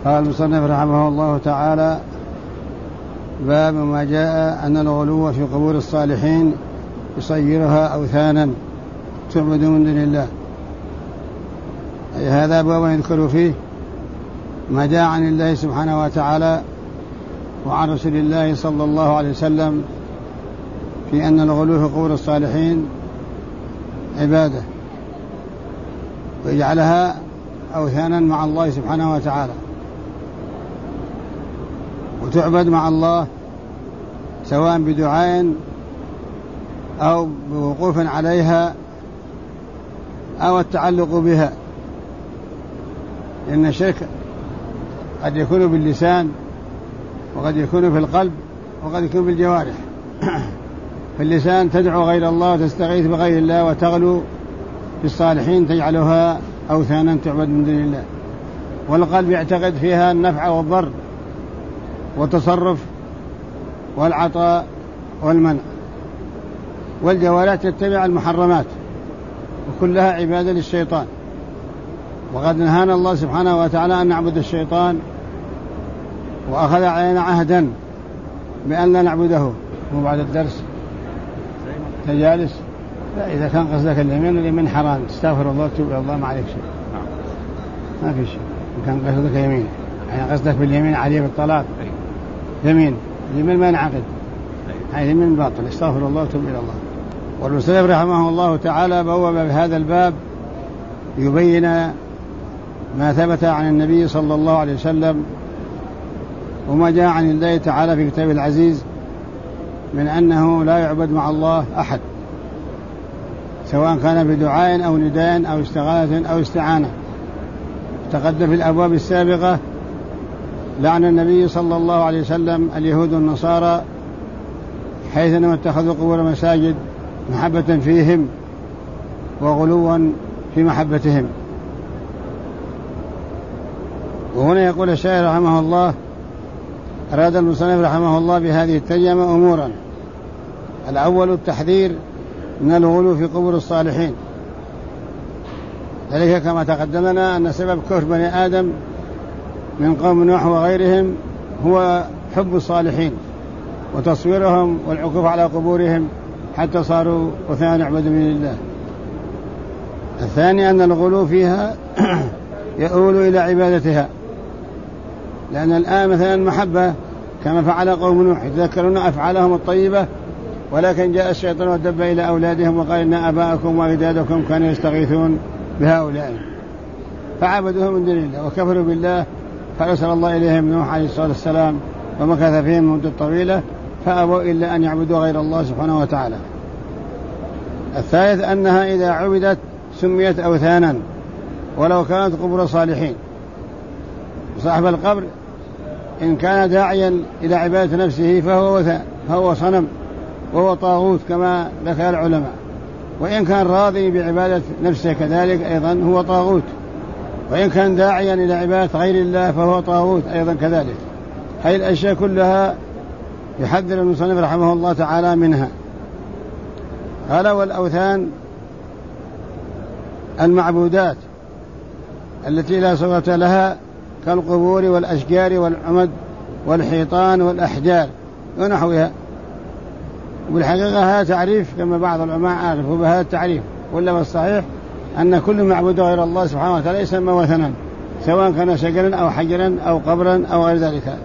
قال المصنف رحمه الله تعالى: باب ما جاء أن الغلو في قبور الصالحين يصيرها أوثانا تعبد من دون الله. أي هذا باب يذكر فيه ما جاء عن الله سبحانه وتعالى وعن رسول الله صلى الله عليه وسلم في أن الغلو في قبور الصالحين عبادة، ويجعلها أوثانا مع الله سبحانه وتعالى، وتعبد مع الله سواء بدعاء أو بوقوف عليها أو التعلق بها. لأن الشرك قد يكون باللسان وقد يكون في القلب وقد يكون بالجوارح. في اللسان تدعو غير الله وتستغيث بغير الله وتغلو في الصالحين تجعلها أوثانا تعبد من دون الله. والقلب يعتقد فيها النفع والضر والتصرف والعطاء والمنع. والجوارح تتبع المحرمات، وكلها عبادة للشيطان. وقد نهانا الله سبحانه وتعالى أن نعبد الشيطان، وأخذ علينا عهدا بأن لا نعبده. وبعد الدرس تجالس، لا إذا كان قصدك اليمين حرام تستغفر الله وتوب إلى الله ما عليك شيء، ما في شيء. إن كان قصدك يمين يعني قصدك باليمين عليه بالطلاق، يمين اليمين ما ينعقد، هذا يمين باطل. استغفر الله وتوب إلى الله. والمصنف رحمه الله تعالى بوب بهذا الباب يبين ما ثبت عن النبي صلى الله عليه وسلم وما جاء عن الله تعالى في كتابه العزيز من أنه لا يعبد مع الله أحد، سواء كان بدعاء أو نداء أو استغاثة أو استعانة. تقدم في الأبواب السابقة لعن النبي صلى الله عليه وسلم اليهود والنصارى حيث أنهم اتخذوا قبور مساجد محبة فيهم وغلوا في محبتهم. وهنا يقول الشاعر رحمه الله: أراد المصنف رحمه الله بهذه الترجمة أمورا. الأول التحذير من الغلو في قبور الصالحين، ذلك كما تقدم لنا أن سبب كفر بني آدم من قوم نوح وغيرهم هو حب الصالحين وتصويرهم والعكوف على قبورهم حتى صاروا وثان يعبدون من الله. الثاني أن الغلو فيها يؤول إلى عبادتها، لأن الآن مثلا محبة كما فعل قوم نوح، يتذكرون أفعالهم الطيبة، ولكن جاء الشيطان ودب إلى أولادهم وقال إن آباءكم وأجدادكم كانوا يستغيثون بهؤلاء فعبدوهم من دون الله وكفروا بالله، فأرسل الله إليهم نوح عليه الصلاة والسلام ومكث فيهم مدة طويلة فأبوا إلا أن يعبدوا غير الله سبحانه وتعالى. الثالث أنها إذا عبدت سميت أوثانا ولو كانت قبور صالحين. صاحب القبر إن كان داعيا إلى عبادة نفسه فهو صنم وهو طاغوت كما ذكر العلماء، وإن كان راضي بعبادة نفسه كذلك أيضا هو طاغوت، وإن كان داعيا إلى عبادة غير الله فهو طاغوت أيضا كذلك. هذه الأشياء كلها يحذر المصنف رحمه الله تعالى منها. قال: والأوثان المعبودات التي لا صورة لها كالقبور والأشجار والعمد والحيطان والأحجار ونحوها. والحقيقة هذا تعريف كما بعض العلماء عرفوا بهذا التعريف، ولا بالصحيح أن كل معبود غير الله سبحانه وتعالى يسمى وثنا، سواء كان شجرا أو حجرا أو قبرا أو غير ذلك.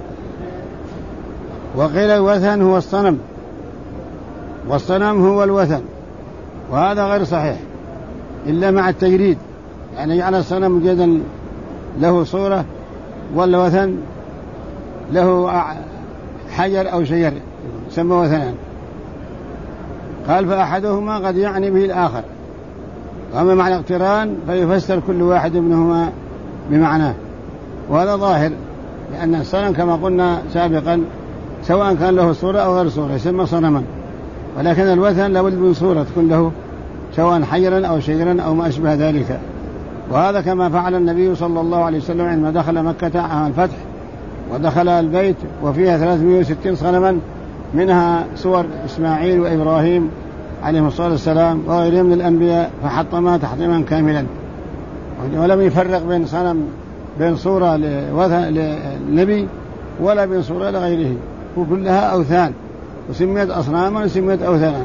وقيل الوثن هو الصنم، والصنم هو الوثن، وهذا غير صحيح إلا مع التجريد، يعني يجعل الصنم مجردا له صورة، والوثن له حجر أو شجر سمى وثنا. قال: فأحدهما قد يعني به الآخر، وأما معنى اقتران فيفسر كل واحد منهما بمعناه، وهذا ظاهر، لأن الصنم كما قلنا سابقا سواء كان له صورة أو غير صورة يسمى صنما، ولكن الوثن لابد من صورة تكون له سواء حجرا أو شجرا أو ما أشبه ذلك. وهذا كما فعل النبي صلى الله عليه وسلم عندما دخل مكة عام الفتح ودخل البيت وفيها 360 صنما، منها صور إسماعيل وإبراهيم عليهم الصلاة والسلام وغيرهم من الأنبياء، فحطمها تحطيما كاملا ولم يفرق بين صنم بين صورة للنبي ولا بين صورة لغيره، وكلها أوثان وسميت أصناما وسميت أوثانا.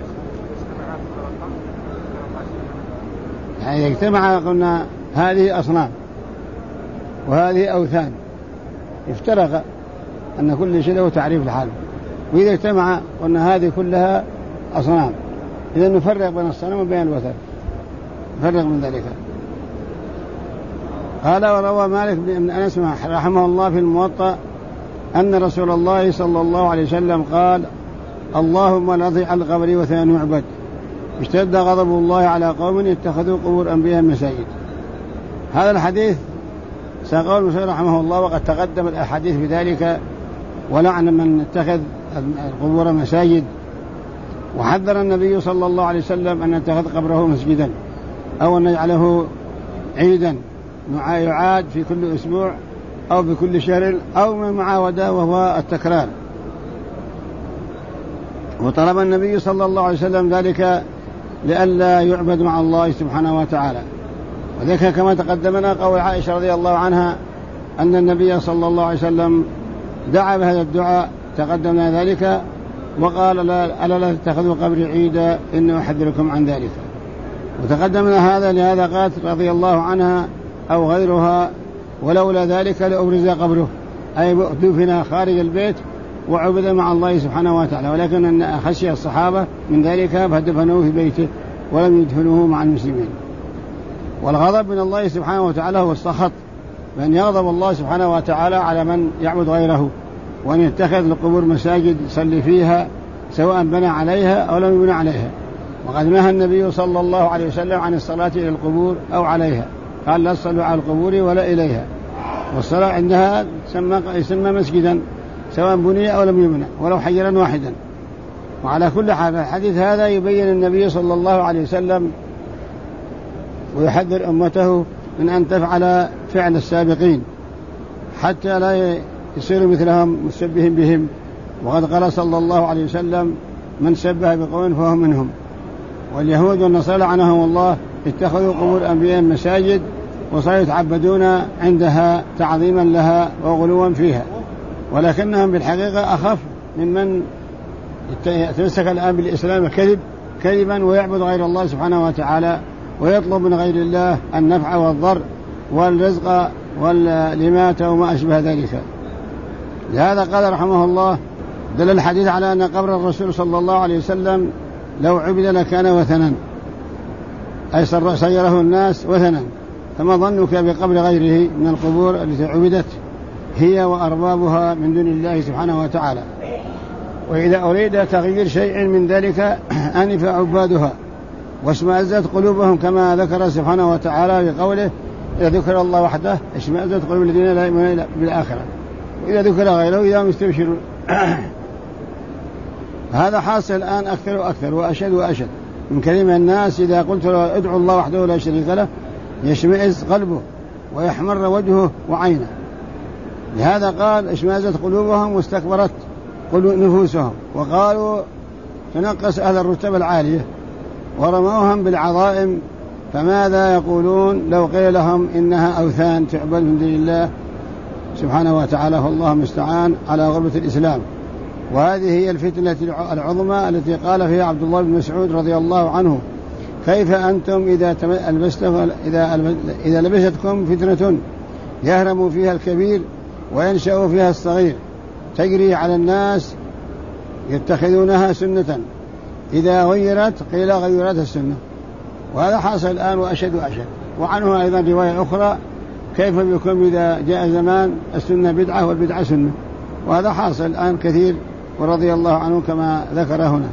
يعني اجتمع قلنا هذه أصنام وهذه أوثان، افترق أن كل شيء له تعريف لحاله. وإذا اجتمع قلنا هذه كلها أصنام، إذا نفرق بين الصنم وبين الوثن، نفرق من ذلك. قال وروى مالك بن أنس رحمه الله في الموطأ أن رسول الله صلى الله عليه وسلم قال اللهم لا تجعل قبري وثنا يعبد، اشتد غضب الله على قوم اتخذوا قبور أنبياء مساجد. هذا الحديث ساقه المسلم رحمه الله، وقد تقدم الأحاديث بذلك، ولعن من اتخذ القبور مساجد، وحذر النبي صلى الله عليه وسلم أن نتخذ قبره مسجدا أو أن نجعله عيدا يعاد في كل أسبوع أو بكل شهر أو من معاودة وهو التكرار. وطلب النبي صلى الله عليه وسلم ذلك لئلا يعبد مع الله سبحانه وتعالى. وذلك كما تقدمنا قول عائشة رضي الله عنها أن النبي صلى الله عليه وسلم دعا بهذا الدعاء، تقدمنا ذلك، وقال ألا لا تتخذوا قبري عيدا إني أحذركم عن ذلك. وتقدمنا هذا لهذا قالت رضي الله عنها أو غيرها ولولا ذلك لأبرز قبره، أي دفن خارج البيت وعبد مع الله سبحانه وتعالى، ولكن خشي الصحابة من ذلك فدفنوه في بيته ولم يدفنوه مع المسلمين. والغضب من الله سبحانه وتعالى هو السخط، بأن يغضب الله سبحانه وتعالى على من يعبد غيره، وأن يتخذ القبور مساجد يصلي فيها سواء بنى عليها أو لم يبنى عليها. وقد نهى النبي صلى الله عليه وسلم عن الصلاة إلى القبور أو عليها، قال لا تصلوا على القبور ولا إليها، والصلاة عندها يسمى مسجدا سواء بني أو لم يبنى ولو حجرا واحدا. وعلى كل حال الحديث هذا يبين النبي صلى الله عليه وسلم ويحذر أمته من أن تفعل فعل السابقين حتى لا يصير مثلهم مشبهين بهم. وقد قال صلى الله عليه وسلم من شبه بقوم فهو منهم. واليهود والنصارى لعنهم الله اتخذوا قبور أنبياء مساجد وصاروا يتعبدون عندها تعظيما لها وغلوا فيها، ولكنهم بالحقيقة أخف ممن يتمسك الآن بالإسلام كذبا ويعبد غير الله سبحانه وتعالى ويطلب من غير الله النفع والضر والرزق واللمات وما أشبه ذلك. لهذا قال رحمه الله دل الحديث على أن قبر الرسول صلى الله عليه وسلم لو عبد لكان وثنا، أي صيره الناس وثنا، فما ظنك بقبر غيره من القبور التي عبدت هي وأربابها من دون الله سبحانه وتعالى. وإذا أريد تغيير شيء من ذلك أنف عبادها واشمأزت قلوبهم، كما ذكر سبحانه وتعالى بقوله إذا ذكر الله وحده اشمأزت قلوب الذين لا يؤمنون بالآخرة وإذا ذكر غيره إذا هم يستبشرون. هذا حاصل الآن أكثر وأكثر وأشد وأشد من كلمة الناس إذا قلت له ادعو الله وحده لا شريك له يشمئز قلبه ويحمر وجهه وعينه. لهذا قال اشمأزت قلوبهم واستكبرت نفوسهم، وقالوا تنقص أهل الرتب العالية ورموهم بالعظائم، فماذا يقولون لو قيل لهم إنها أوثان تعبد من دون الله سبحانه وتعالى. فالله المستعان على غربة الإسلام. وهذه هي الفتنة العظمى التي قال فيها عبد الله بن مسعود رضي الله عنه كيف أنتم إذا لبستكم فتنة يهرم فيها الكبير وينشأ فيها الصغير تجري على الناس يتخذونها سنة، إذا غيرت قيل غيرت السنة. وهذا حاصل الآن وأشد وأشد. وعنه أيضا رواية أخرى كيف بكم إذا جاء زمان السنة بدعة والبدعة سنة، وهذا حاصل الآن كثير ورضي الله عنه كما ذكر هنا.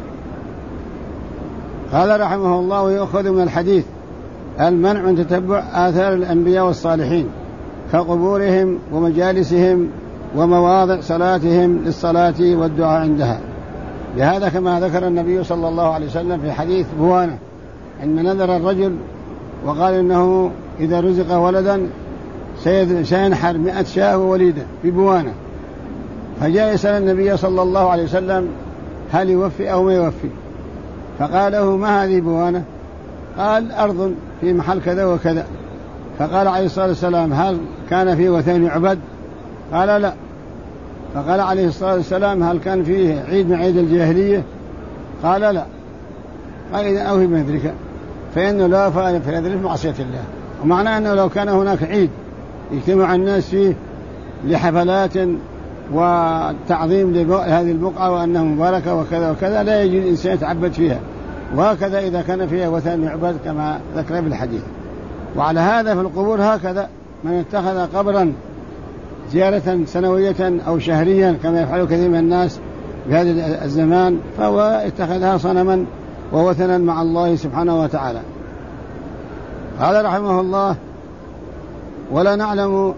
قال رحمه الله ويأخذ من الحديث المنع من تتبع آثار الأنبياء والصالحين كقبورهم ومجالسهم ومواضع صلاتهم للصلاة والدعاء عندها. لهذا كما ذكر النبي صلى الله عليه وسلم في حديث بوانة عندما نذر الرجل وقال إنه إذا رزق ولدا سينحر 100 شاة ووليدة في بوانة، فجاء يسأل النبي صلى الله عليه وسلم هل يوفي أو ما يوفي، فقال له ما هذه بوانة؟ قال أرض في محل كذا وكذا، فقال عليه الصلاة والسلام هل كان فيه وثن يعبد؟ قال لا. فقال عليه الصلاة والسلام هل كان فيه عيد من عيد الجاهلية؟ قال لا. قال إذا أوفي بنذرك فإنه لا فائدة في نذر معصية الله. ومعنى أنه لو كان هناك عيد يجتمع الناس فيه لحفلات وتعظيم لهذه البقعة وأنها مباركة وكذا وكذا لا يجوز الإنسان يتعبد فيها، وهكذا إذا كان فيها وثن يعبد كما ذكر بالحديث. وعلى هذا في القبور هكذا من اتخذ قبرا زيارة سنوية أو شهريا كما يفعل كثير من الناس في هذا الزمان فهو اتخذها صنما ووثنا مع الله سبحانه وتعالى. قال رحمه الله ولا نعلم،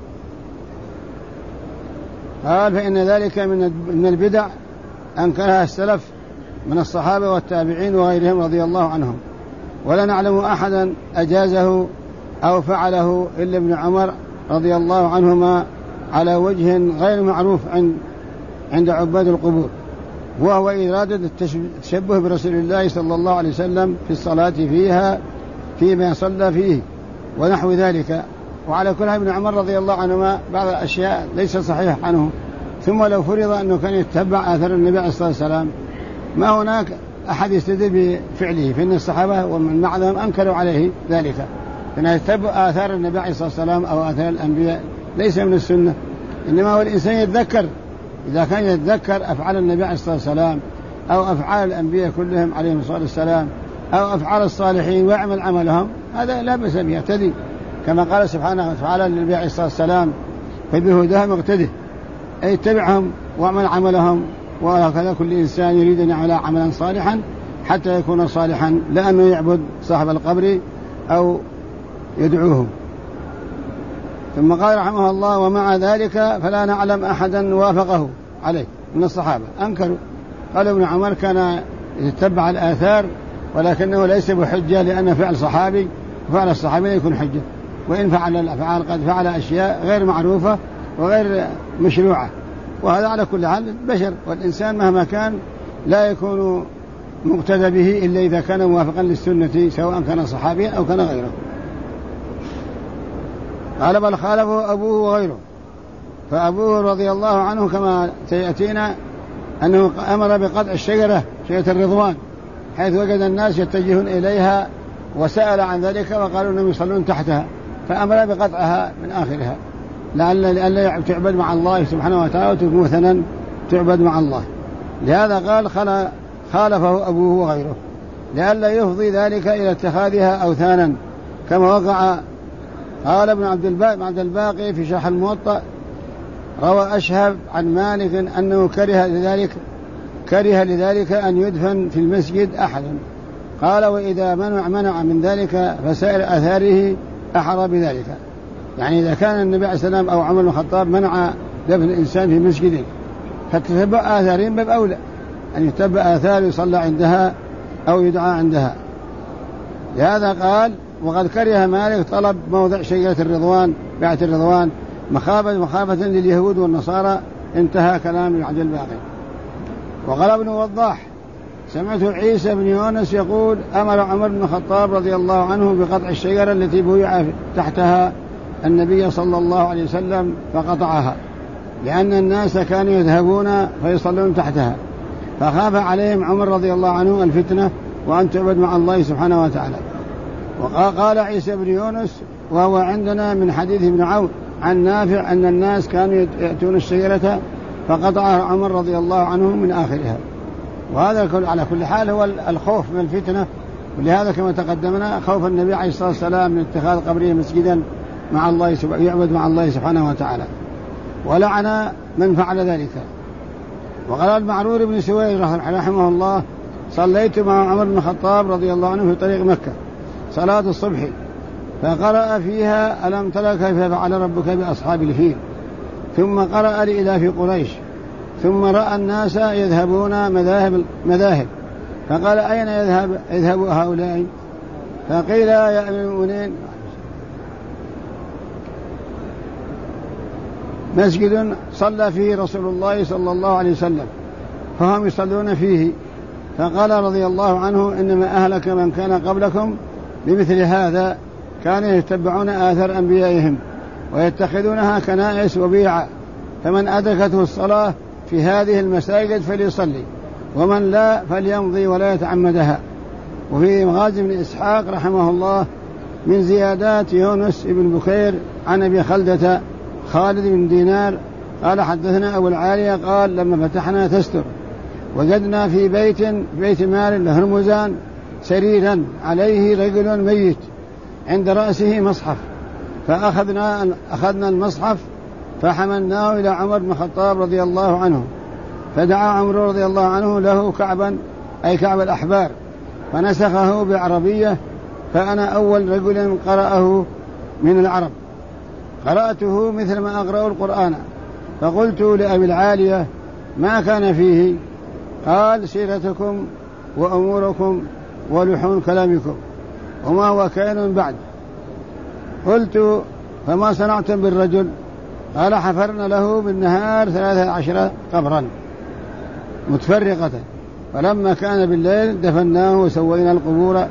قال فإن ذلك من البدع أنكرها السلف من الصحابة والتابعين وغيرهم رضي الله عنهم، ولا نعلم أحدا أجازه أو فعله إلا ابن عمر رضي الله عنهما على وجه غير معروف عند عباد القبور، وهو إرادة التشبه برسول الله صلى الله عليه وسلم في الصلاة فيها فيما صلى فيه ونحو ذلك. وعلى كل ابن عمر رضي الله عنهما بعض الأشياء ليس صحيح عنه، ثم لو فرض أنه كان يتبع آثار النبي عليه الصلاة والسلام ما هناك أحد يستدل بفعله، فإن الصحابة ومن بعدهم أنكروا عليه ذلك، فإن يتبع آثار النبي عليه الصلاة والسلام أو آثار الأنبياء ليس من السنة، إنما هو الإنسان يتذكر إذا كان يتذكر أفعال النبي عليه الصلاة والسلام أو أفعال الأنبياء كلهم عليهم الصلاة والسلام أو أفعال الصالحين ويعمل عملهم هذا لا بأس به، يهتدي كما قال سبحانه وتعالى للنبي عليه الصلاة والسلام فبهداهم اقتده، أي اتبعهم واعمل عملهم. وهكذا كل إنسان يريد أن يعمل عملا صالحا حتى يكون صالحا، لأنه يعبد صاحب القبر أو يدعوه. ثم قال رحمه الله ومع ذلك فلا نعلم أحدا وافقه عليه من الصحابة، أنكروا. قال ابن عمر كان يتبع الآثار ولكنه ليس بحجة لأن فعل صحابي وفعل الصحابي لا يكون حجة، وإن فعل الأفعال قد فعل أشياء غير معروفة وغير مشروعة، وهذا على كل حال بشر، والإنسان مهما كان لا يكون مقتدى به إلا إذا كان موافقا للسنة سواء كان صحابيا أو كان غيره. قال بل خالفه أبوه وغيره، فأبوه رضي الله عنه كما سيأتينا أنه أمر بقطع الشجرة شجرة الرضوان حيث وجد الناس يتجهون إليها وسأل عن ذلك وقالوا أنهم يصلون تحتها، فأمر بقطعها من آخرها لألا تعبد مع الله سبحانه وتعالى وتكون مثلا تعبد مع الله. لهذا قال خالفه أبوه وغيره لئلا يفضي ذلك إلى اتخاذها أوثانا كما وقع. قال ابن عبد الباقي في شرح الموطأ روى أشهب عن مالك أنه كره لذلك أن يدفن في المسجد أحد. قال وإذا منع من ذلك فسائر أثاره أحرى بذلك، يعني إذا كان النبي عليه السلام أو عمر بن الخطاب منع دفن الإنسان في مسجد فتتبع آثارهم باب أولى أن يتبع آثار يصلى عندها أو يدعى عندها. لهذا قال وقد كره مالك طلب موضع شجرة الرضوان بيعة الرضوان مخافة لليهود والنصارى. انتهى كلام ابن عبد الباقي. وقال ابن وضاح سمعت عيسى بن يونس يقول أمر عمر بن الخطاب رضي الله عنه بقطع الشجرة التي بويع تحتها النبي صلى الله عليه وسلم فقطعها لأن الناس كانوا يذهبون فيصلون تحتها، فخاف عليهم عمر رضي الله عنه الفتنة وأن تعبد مع الله سبحانه وتعالى. وقال عيسى بن يونس وهو عندنا من حديث ابن عون عن نافع أن الناس كانوا يأتون الشجرة فقطعها عمر رضي الله عنه من آخرها. وهذا على كل حال هو الخوف من الفتنة، ولهذا كما تقدمنا خوف النبي عليه الصلاة والسلام من اتخاذ قبره مسجدا مع الله يعبد مع الله سبحانه وتعالى، ولعن من فعل ذلك. وقال المعرور بن سويد رحمه الله صليت مع عمر بن الخطاب رضي الله عنه في طريق مكة صلاة الصبح فقرأ فيها ألم تر كيف فعل ربك بأصحاب الفيل، ثم قرأ لإلاف قريش، ثم رأى الناس يذهبون مذاهب فقال أين يذهب هؤلاء؟ فقيل يا أمير المؤمنين مسجد صلى فيه رسول الله صلى الله عليه وسلم فهم يصلون فيه. فقال رضي الله عنه إنما أهلك من كان قبلكم بمثل هذا كانوا يتبعون آثار أنبيائهم ويتخذونها كنائس وبيعا، فمن أدركته الصلاة في هذه المساجد فليصلي، ومن لا فليمضي ولا يتعمدها. وفي مغازي بن إسحاق رحمه الله من زيادات يونس بن بكير عن أبي خلدة خالد بن دينار قال حدثنا أبو العالية قال لما فتحنا تستر وجدنا في بيت مال هرمزان سريرا عليه رجل ميت عند رأسه مصحف، فأخذنا المصحف فحملناه إلى عمر بن الخطاب رضي الله عنه، فدعا عمر رضي الله عنه له كعبا أي كعب الأحبار فنسخه بعربية، فأنا أول رجل قرأه من العرب، قرأته مثل ما أقرأ القرآن. فقلت لأبي العالية ما كان فيه؟ قال سيرتكم وأموركم ولحون كلامكم وما هو كائن بعد. قلت فما صنعتم بالرجل؟ قال حفرنا له بالنهار 13 قبرا متفرقة، فلما كان بالليل دفناه وسوينا القبور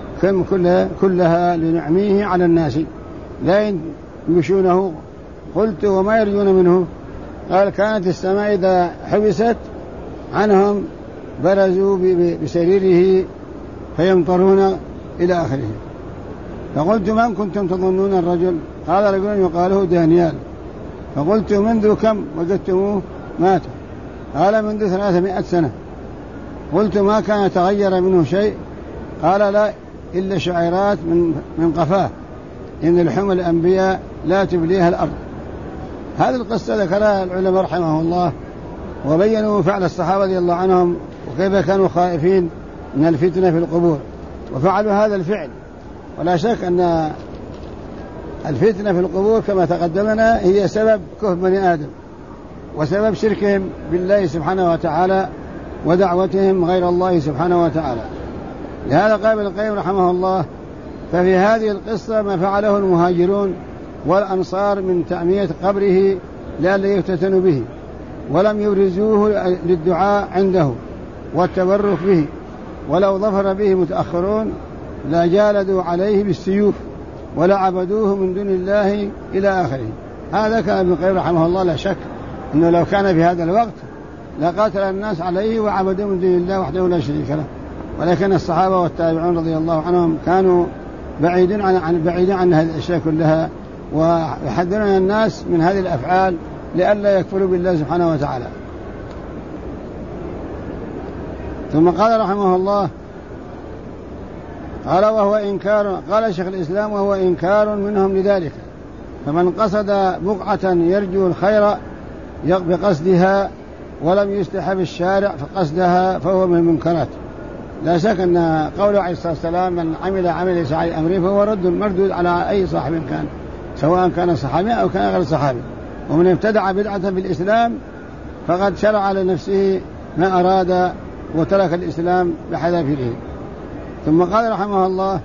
كلها لنعميه على الناس لا يمشونه. قلت وما يرجون منه؟ قال كانت السماء إذا حبست عنهم برزوا بسريره فيمطرون إلى آخره. فقلت من كنتم تظنون الرجل؟ قال رجل يقاله دانيال. فقلت منذ كم وجدتموه مات؟ قال منذ 300 سنة. قلت ما كان تغير منه شيء؟ قال لا إلا شعيرات من قفاه، إن لحوم الأنبياء لا تبليها الأرض. هذه القصة ذكرها العلماء رحمه الله وبينوا فعل الصحابة رضي الله عنهم وكيف كانوا خائفين من الفتنة في القبور وفعلوا هذا الفعل. ولا شك أن الفتنة في القبور كما تقدمنا هي سبب كفر بني آدم وسبب شركهم بالله سبحانه وتعالى ودعوتهم غير الله سبحانه وتعالى. لهذا قال ابن القيم رحمه الله ففي هذه القصة ما فعله المهاجرون والأنصار من تعمية قبره لئلا يفتتنوا به، ولم يبرزوه للدعاء عنده والتبرك به، ولو ظفر به متأخرون لا جالدوا عليه بالسيوف ولا عبدوه من دون الله إلى آخره. هذا كان ابن القيم رحمه الله لا شك أنه لو كان في هذا الوقت لقاتل الناس عليه وعبدوه من دون الله وحده لا شريك له. ولكن الصحابة والتابعون رضي الله عنهم كانوا بعيدين عن هذه الأشياء كلها ويحذرون الناس من هذه الأفعال لئلا يكفروا بالله سبحانه وتعالى. ثم قال رحمه الله قال وهو إنكار، قال شيخ الإسلام وهو إنكار منهم لذلك، فمن قصد بقعة يرجو الخير بقصدها ولم يستحب الشارع فقصدها فهو من المنكرات. لا شك أن قوله عليه الصلاة والسلام من عمل عمل ليس عليه أمره فهو مردود على أي صاحب كان، سواء كان صحابي أو كان غير صحابي. ومن ابتدع بدعة في الإسلام فقد شرع لنفسه ما أراد وترك الإسلام بحذافيره. ثم قال رحمه الله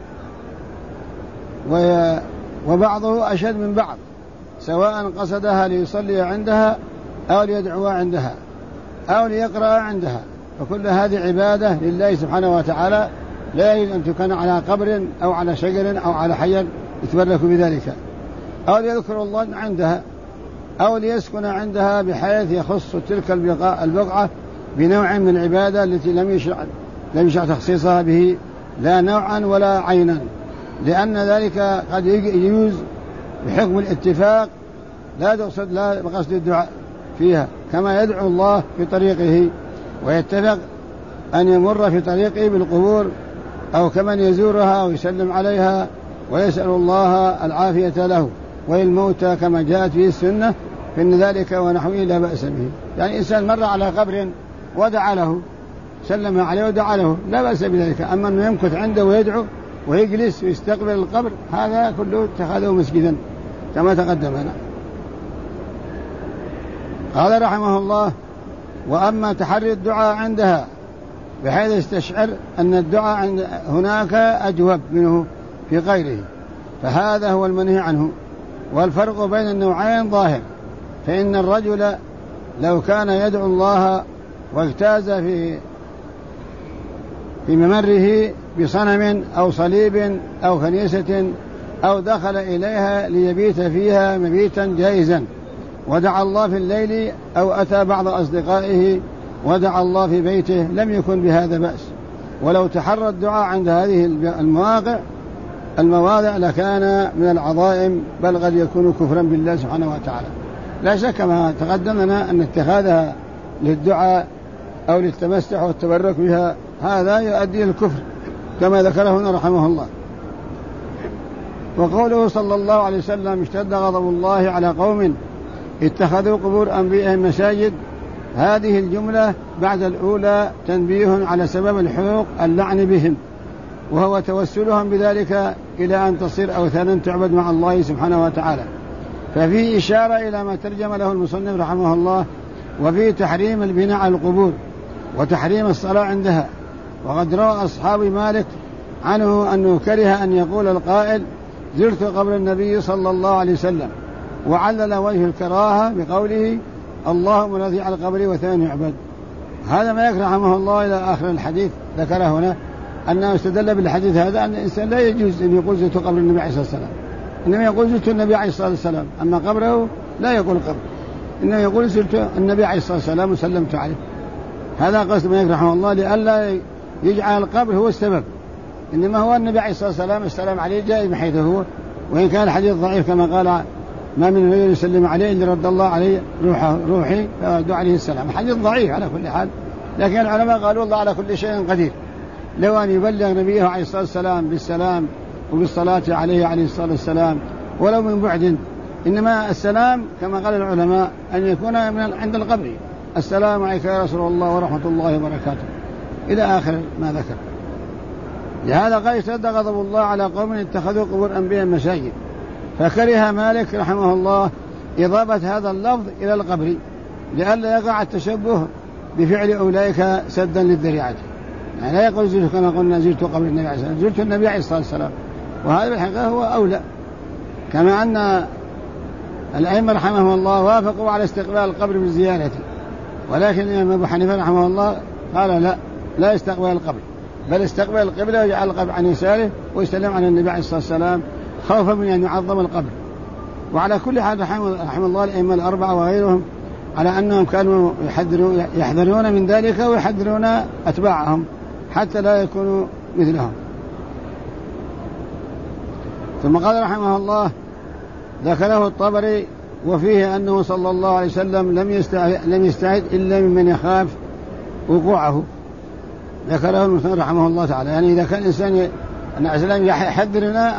وبعضه أشد من بعض سواء قصدها ليصلي عندها أو ليدعو عندها أو ليقرأ عندها، فكل هذه عبادة لله سبحانه وتعالى لا يجوز أن تكون على قبر أو على شجر أو على حجر يتبرك بذلك، أو ليذكر الله عندها أو ليسكن عندها بحيث يخص تلك البقعة بنوع من العبادة التي لم يشرع تخصيصها به لا نوعا ولا عينا، لأن ذلك قد يجوز بحكم الاتفاق لا بقصد الدعاء فيها، كما يدعو الله في طريقه ويتفق أن يمر في طريقه بالقبور أو كمن يزورها ويسلم عليها ويسأل الله العافية له والموتى كما جاءت فيه السنة، فإن ذلك ونحوه لا بأس به. يعني إنسان مر على قبر ودعا له سلم عليه ودعا له لا بأس بذلك، أما أنه يمكث عنده ويدعو ويجلس ويستقبل القبر هذا كله اتخذه مسجدا كما تقدمنا. قال رحمه الله وأما تحري الدعاء عندها بحيث يستشعر أن الدعاء هناك أجوب منه في غيره فهذا هو المنهي عنه. والفرق بين النوعين ظاهر، فإن الرجل لو كان يدعو الله واجتاز في ممره بصنم أو صليب أو كنيسة أو دخل إليها ليبيت فيها مبيتا جائزا ودعا الله في الليل، أو أتى بعض أصدقائه ودعا الله في بيته، لم يكن بهذا بأس. ولو تحرى الدعاء عند هذه المواضع لكان من العظائم، بل قد يكون كفرا بالله سبحانه وتعالى. لا شك كما تقدم لنا أن اتخاذها للدعاء أو للتمسح والتبرك بها هذا يؤدي إلى الكفر كما ذكره هنا رحمه الله. وقوله صلى الله عليه وسلم: اشتد غضب الله على قوم اتخذوا قبور أنبيائهم مساجد، هذه الجملة بعد الأولى تنبيه على سبب الحقوق اللعن بهم، وهو توسلهم بذلك إلى أن تصير أوثانا تعبد مع الله سبحانه وتعالى. ففي إشارة إلى ما ترجم له المصنف رحمه الله، وفي تحريم البناء على القبور وتحريم الصلاة عندها. وقد روى أصحاب مالك عنه أنه كره أن يقول القائل: زرت قبر النبي صلى الله عليه وسلم، وعلل وجه الكراهة بقوله: اللهم الذي على القبر وثان يعبد. هذا ما يكره رحمه الله إلى آخر الحديث. ذكر هنا أنه استدل بالحديث هذا أن الإنسان لا يجوز أن يقول زرت قبر النبي عليه الصلاة والسلام، إنما يقول زرت النبي عليه الصلاة والسلام، أما قبره لا يقول قبر، إنما يقول زرت النبي عليه الصلاة والسلام وسلمت عليه. هذا قصد ما يكره رحمه الله، لئلا يجعل القبر هو السبب، إنما هو النبي عليه الصلاة والسلام السلام عليه جائز من حيث هو، وإن كان الحديث ضعيف كما قال: ما من رجل يسلم عليه إلا رد الله عليه روحي فدعا عليه السلام. حديث ضعيف على كل حال، لكن العلماء قالوا الله على كل شيء قدير، لو أن يبلغ نبيه عليه الصلاة والسلام بالسلام وبالصلاة عليه عليه الصلاة والسلام ولو من بعد. إنما السلام كما قال العلماء أن يكون من عند القبر: السلام عليك يا رسول الله ورحمة الله وبركاته، إلى آخر ما ذكر. لهذا قال: اشتد غضب الله على قوم اتخذوا قبور أنبياء مساجد. فكره مالك رحمه الله إضافة هذا اللفظ إلى القبر لئلا يقع التشبه بفعل أولئك سدا للذريعة. يعني لا يقول زرت كما قلنا زرت قبر النبي عليه الصلاة والسلام، زرت النبي عليه الصلاة والسلام، وهذا الحقيقة هو أولى. كما أن الأئمة رحمهم الله وافقوا على استقبال القبر بالزيارة، ولكن الإمام أبو حنيفة رحمه الله قال لا يستقبل القبر، بل استقبل القبلة ويجعل القبر عن يساره ويسلم على النبي عليه الصلاة والسلام خوفا من أن يعظم القبر. وعلى كل حال رحمه الله الأئمة الأربعة وغيرهم على أنهم كانوا يحذرون من ذلك ويحذرون أتباعهم حتى لا يكونوا مثلهم. ثم قال رحمه الله: ذكره الطبري وفيه أنه صلى الله عليه وسلم لم يستعد إلا ممن يخاف وقوعه. ذكره المصنف رحمه الله تعالى، يعني إذا كان الإنسان الإسلام يحذرنا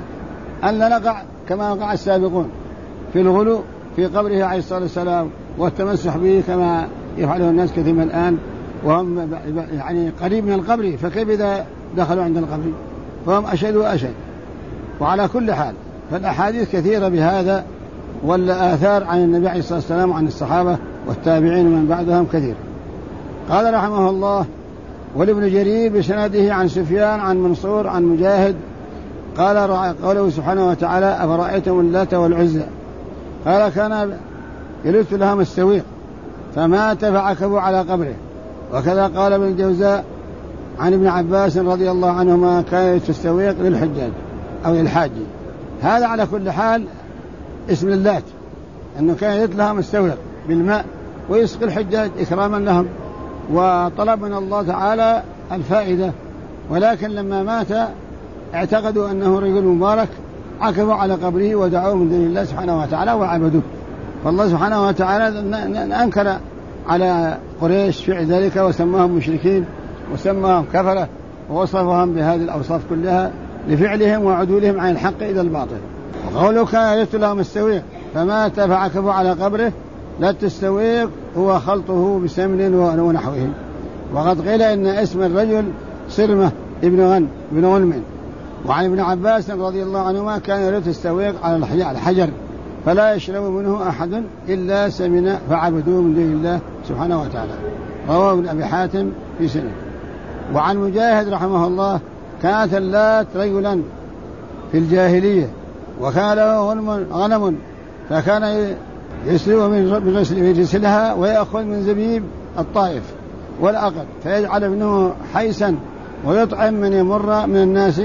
أن لا نقع كما وقع السابقون في الغلو في قبره عليه الصلاة والسلام والتمسح به كما يفعله الناس كثيرا الآن، وهم يعني قريب من القبر، فكيف إذا دخلوا عند القبر فهم أشد وأشد. وعلى كل حال فالأحاديث كثيرة بهذا، والآثار عن النبي عليه الصلاة والسلام وعن الصحابة والتابعين ومن بعدهم كثير. قال رحمه الله: ولابن جرير بسنده عن سفيان عن منصور عن مجاهد قال: قوله سبحانه وتعالى: أفرأيتم اللات والعزى، قال: كان يلت لهم السويق فمات فعكفوا على قبره. وكذا قال ابن الجوزاء عن ابن عباس رضي الله عنهما: كان يلت السويق للحجاج أو للحاج. هذا على كل حال اسم اللات، أنه كان يلت لهم السويق بالماء ويسقي الحجاج إكراما لهم وطلب من الله تعالى الفائدة، ولكن لما مات اعتقدوا أنه رجل مبارك، عكفوا على قبره ودعوه من دون الله سبحانه وتعالى وعبدوه. فالله سبحانه وتعالى أنكر على قريش فعل ذلك وسماهم مشركين وسماهم كفرة ووصفهم بهذه الأوصاف كلها لفعلهم وعدولهم عن الحق إلى الباطل. وقوله: كان يلت لهم السويق فمات فعكفوا على قبره، لت السويق هو خلطه بسمن ونحوه. وقد قيل إن اسم الرجل صرمة ابن غنم. وعن ابن عباس رضي الله عنهما: كان يلت السويق على الحجر فلا يشرب منه أحد إلا سمن فعبدوه من دون الله سبحانه وتعالى. رواه ابن أبي حاتم في سنة. وعن مجاهد رحمه الله: كانت اللات رجلا في الجاهلية وكان له غنم، فكان يسلب من جسلها ويأخذ من زبيب الطائف والأقد فيجعل منه حيسا ويطعم من يمر من الناس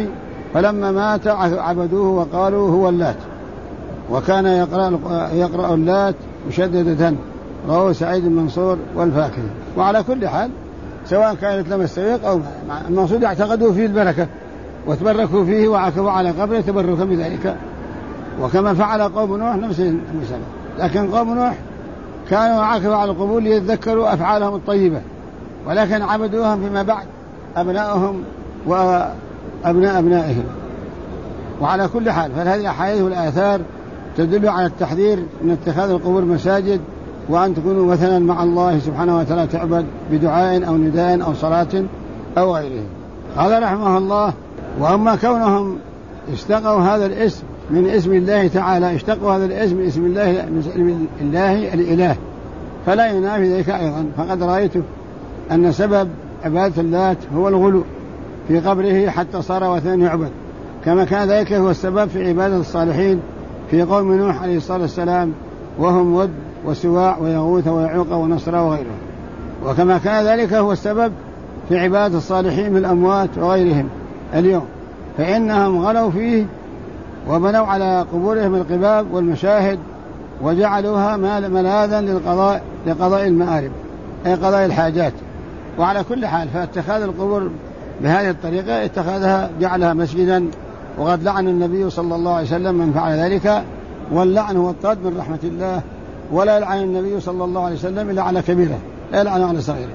فلما مات عبدوه وقالوا هو اللات، وكان يقرأ اللات مشددة. رواه سعيد بن منصور والفاكهي. وعلى كل حال سواء كانت لم السويق أو المقصود اعتقدوا فيه البركة وتبركوا فيه وعكفوا على قبره تبركا بذلك، وكما فعل قوم نوح نفس المسألة. لكن قوم نوح كانوا عكفوا على القبور ليتذكروا أفعالهم الطيبة، ولكن عبدوهم فيما بعد أبنائهم وأبناء أبنائهم. وعلى كل حال فهذه الأحاديث والآثار تدل على التحذير من اتخاذ القبور مساجد، وأن تكونوا مثلا مع الله سبحانه وتعالى تعبد بدعاء أو نداء أو صلاة أو غيره. قال رحمه الله: وأما كونهم اشتقوا هذا الاسم من اسم الله تعالى، اشتقوا هذا الاسم من اسم الله الإله، فلا ينافي ذلك أيضا. فقد رأيت أن سبب عبادة اللات هو الغلو في قبره حتى صار وثن يعبد، كما كان ذلك هو السبب في عبادة الصالحين في قوم نوح عليه الصلاة والسلام، وهم ود وسواع ويغوث ويعوق ونصر وغيره، وكما كان ذلك هو السبب في عبادة الصالحين من الأموات وغيرهم اليوم، فإنهم غلوا فيه وبنوا على قبورهم القباب والمشاهد وجعلوها ملاذا لقضاء المآرب، أي قضاء الحاجات. وعلى كل حال فاتخاذ القبور بهذه الطريقة اتخاذها جعلها مسجدا، وقد لعن النبي صلى الله عليه وسلم من فعل ذلك، واللعن هو الطرد من رحمة الله، ولا يلعن النبي صلى الله عليه وسلم إلا على كبيرة، لا يلعن على صغيرة.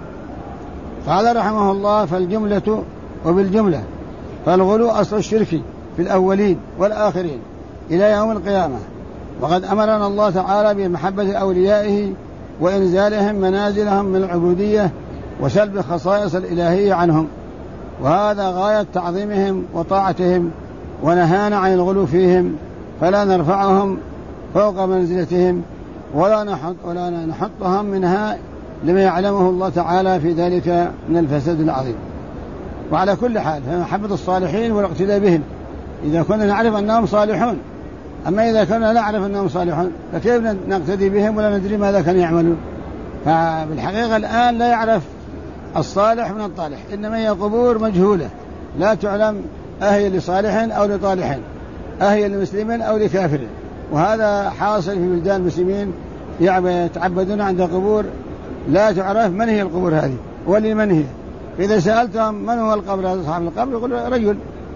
قال رحمه الله: فالجملة وبالجملة فالغلو أصل الشرك في الأولين والآخرين إلى يوم القيامة، وقد أمرنا الله تعالى بمحبة أوليائه وإنزالهم منازلهم من العبودية وسلب خصائص الإلهية عنهم، وهذا غاية تعظيمهم وطاعتهم، ونهانا عن الغلو فيهم، فلا نرفعهم فوق منزلتهم ولا نحطهم منها لما يعلمه الله تعالى في ذلك من الفساد العظيم. وعلى كل حال فمحبة الصالحين والاقتداء بهم إذا كنا نعرف أنهم صالحون. أما إذا كنا لا نعرف أنهم صالحون فكيف نقتدي بهم ولا ندري ماذا كانوا يعملون؟ فبالحقيقة الآن لا يعرف الصالح من الطالح، إنما هي قبور مجهولة لا تعلم أهي لصالح أو لطالح، أهي لمسلم أو لكافر. وهذا حاصل في بلدان المسلمين، يتعبدون عند قبور لا تعرف من هي القبور هذه ولمن هي. إذا سألتهم من هو القبر أصحاب القبر يقول رجل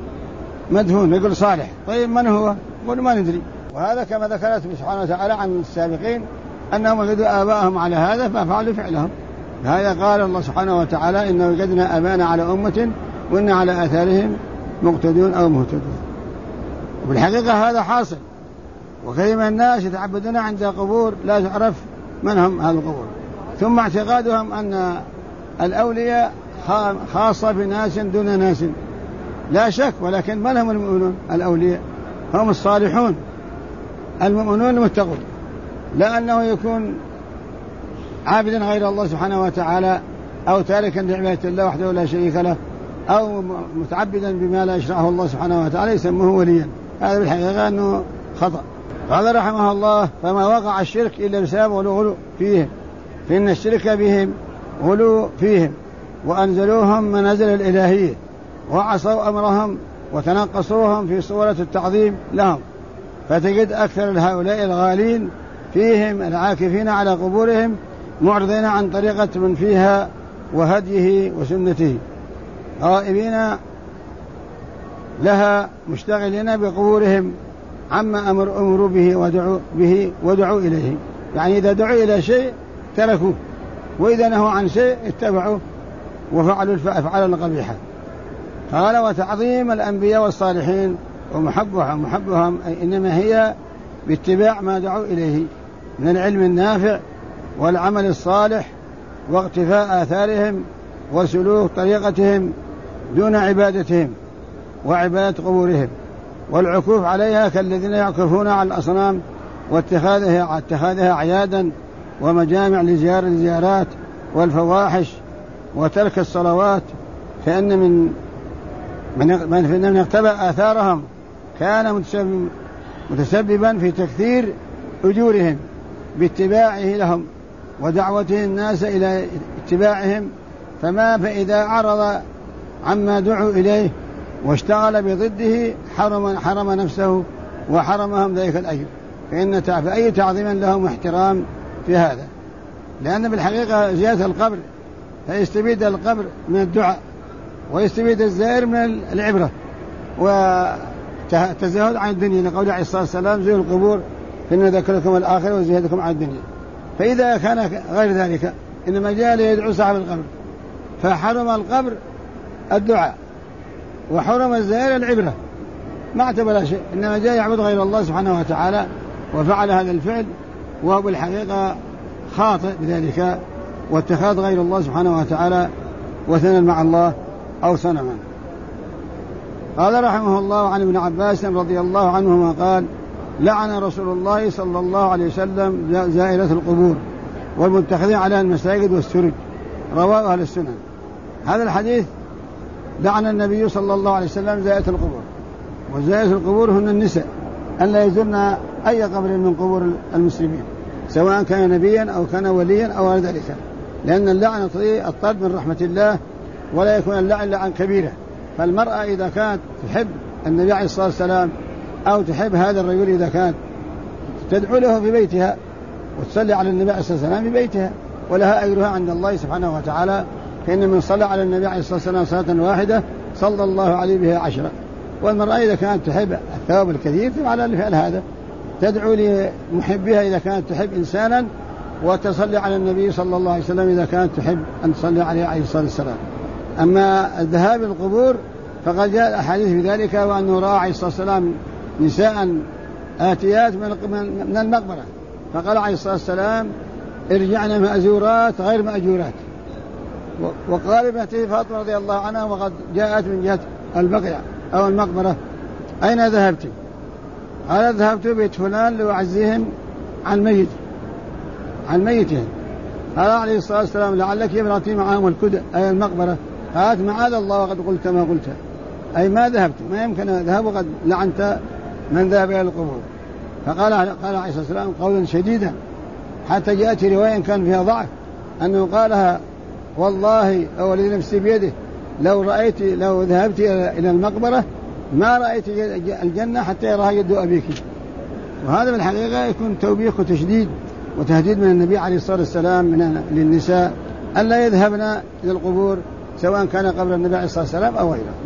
مدفون، يقول صالح. طيب من هو؟ يقول ما ندري. وهذا كما ذكرت سبحانه وتعالى عن السابقين أنهم وجدوا آباءهم على هذا ففعلوا فعلهم. هذا قال الله سبحانه وتعالى: إنه وجدنا آباءنا على أمة وإن على آثارهم مقتدون أو مهتدون. وبالحقيقة هذا حاصل، وكثير من الناس يتعبدون عند قبور لا تعرف من هم هذه القبور، ثم اعتقادهم أن الأولياء خاصة بناس دون ناس، لا شك. ولكن من هم المؤمنون؟ الأولياء هم الصالحون المؤمنون المتقون، لا أنه يكون عابدا غير الله سبحانه وتعالى أو تاركا لعبادة الله وحده لا شريك له أو متعبدا بما لا يشرعه الله سبحانه وتعالى يسموه وليا. هذا بالحقيقة أنه خطأ. قال رحمه الله: فما وقع الشرك إلا بسبب غلو فيهم، فإن الشرك بهم غلو فيهم وأنزلوهم منازل الإلهية وعصوا أمرهم وتنقصوهم في صورة التعظيم لهم، فتجد أكثر هؤلاء الغالين فيهم العاكفين على قبورهم معرضين عن طريقة من فيها وهديه وسنته، غائبين لها مشتغلين بقبورهم عما أمروا به ودعوا إليه. يعني إذا دعوا إلى شيء تركوه، وإذا نهوا عن شيء اتبعوا وفعلوا الأفعال القبيحة. قال: وتعظيم الأنبياء والصالحين ومحبهم إنما هي باتباع ما دعوا إليه من العلم النافع والعمل الصالح واقتفاء آثارهم وسلوك طريقتهم دون عبادتهم وعبادة قبورهم والعكوف عليها، كالذين يعكفون على الأصنام واتخاذها أعيادا ومجامع لزيارات والفواحش وترك الصلوات. فإن من اقتبى آثارهم كان متسببا في تكثير أجورهم باتباعه لهم ودعوته الناس إلى اتباعهم. فإذا عرض عما دعوا إليه واشتغل بضده حرم نفسه وحرمهم ذلك الأجر. فأي تعظيم لهم واحترام في هذا، لأن بالحقيقة زيارة القبر فيستفيد القبر من الدعاء، ويستفيد الزائر من العبرة وتزهد عن الدنيا، لقول عليه الصلاة والسلام زوروا القبور فإنه ذكركم الآخرة وزهدكم عن الدنيا. فإذا كان غير ذلك إنما جاء ليدعو صاحب القبر، فحرم القبر الدعاء وحرم الزائر العبرة، ما اعتبر شيء، إنما جاء يعبد غير الله سبحانه وتعالى وفعل هذا الفعل، وهو بالحقيقة خاطئ بذلك، واتخاذ غير الله سبحانه وتعالى وثنا مع الله أو صنما. قال رحمه الله عن ابن عباس رضي الله عنهما قال: لعن رسول الله صلى الله عليه وسلم زائرة القبور والمتخذين عليها المساجد والسرج. رواه أهل السنن. هذا الحديث لعن النبي صلى الله عليه وسلم زائرة القبور، وزائرة القبور هن النساء أن لا يزرن أي قبر من قبور المسلمين، سواء كان نبيا أو كان وليا أو غير ذلك، لأن اللعن الطرد من رحمة الله، ولا يكون اللعن لعن كبيرة. فالمرأة إذا كانت تحب النبي عليه الصلاة والسلام أو تحب هذا الرجل إذا كانت تدعو له في بيتها وتصلي على النبي عليه الصلاة والسلام في بيتها، ولها أجرها عند الله سبحانه وتعالى، فإن من صلى على النبي عليه الصلاة والسلام صلاة واحدة صلى الله عليه بها 10. والمرأة إذا كانت تحب الثواب الكثير تفعل الفعل هذا، تدعو لمحبها إذا كانت تحب إنسانا، وتصلي على النبي صلى الله عليه وسلم إذا كانت تحب أن تصلي عليه عليه الصلاة والسلام. أما الذهاب إلى القبور فقد جاء الأحاديث في ذلك، وأنه رأى عليه الصلاة والسلام نساء آتيات من المقبرة، فقال عليه الصلاة والسلام: ارجعن مأزورات غير مأجورات. وقال ابنته فاطمة رضي الله عنها وقد جاءت من جهة البقيع أو المقبرة: أين ذهبت؟ قال: ذهبت بيت فلان لأعزيهم عن ميتهم. قال عليه الصلاة والسلام: لعلك امرأتي معهم الكدى أي المقبرة. قالت: معاذ الله وقد قلت ما قلت، أي ما ذهبت، ما يمكن أذهب وقد لعنت من ذهب إلى القبور. قال عليه الصلاة والسلام قولا شديدا، حتى جاءت رواية كان فيها ضعف أنه قالها: والله أو الذي نفسي بيده لو ذهبت إلى المقبرة ما رأيت الجنة حتى يراها يد أبيك. وهذا بالحقيقة يكون توبيخ وتشديد وتهديد من النبي عليه الصلاة والسلام للنساء أن لا يذهبن إلى القبور، سواء كان قبر النبي عليه الصلاة والسلام أو غيره.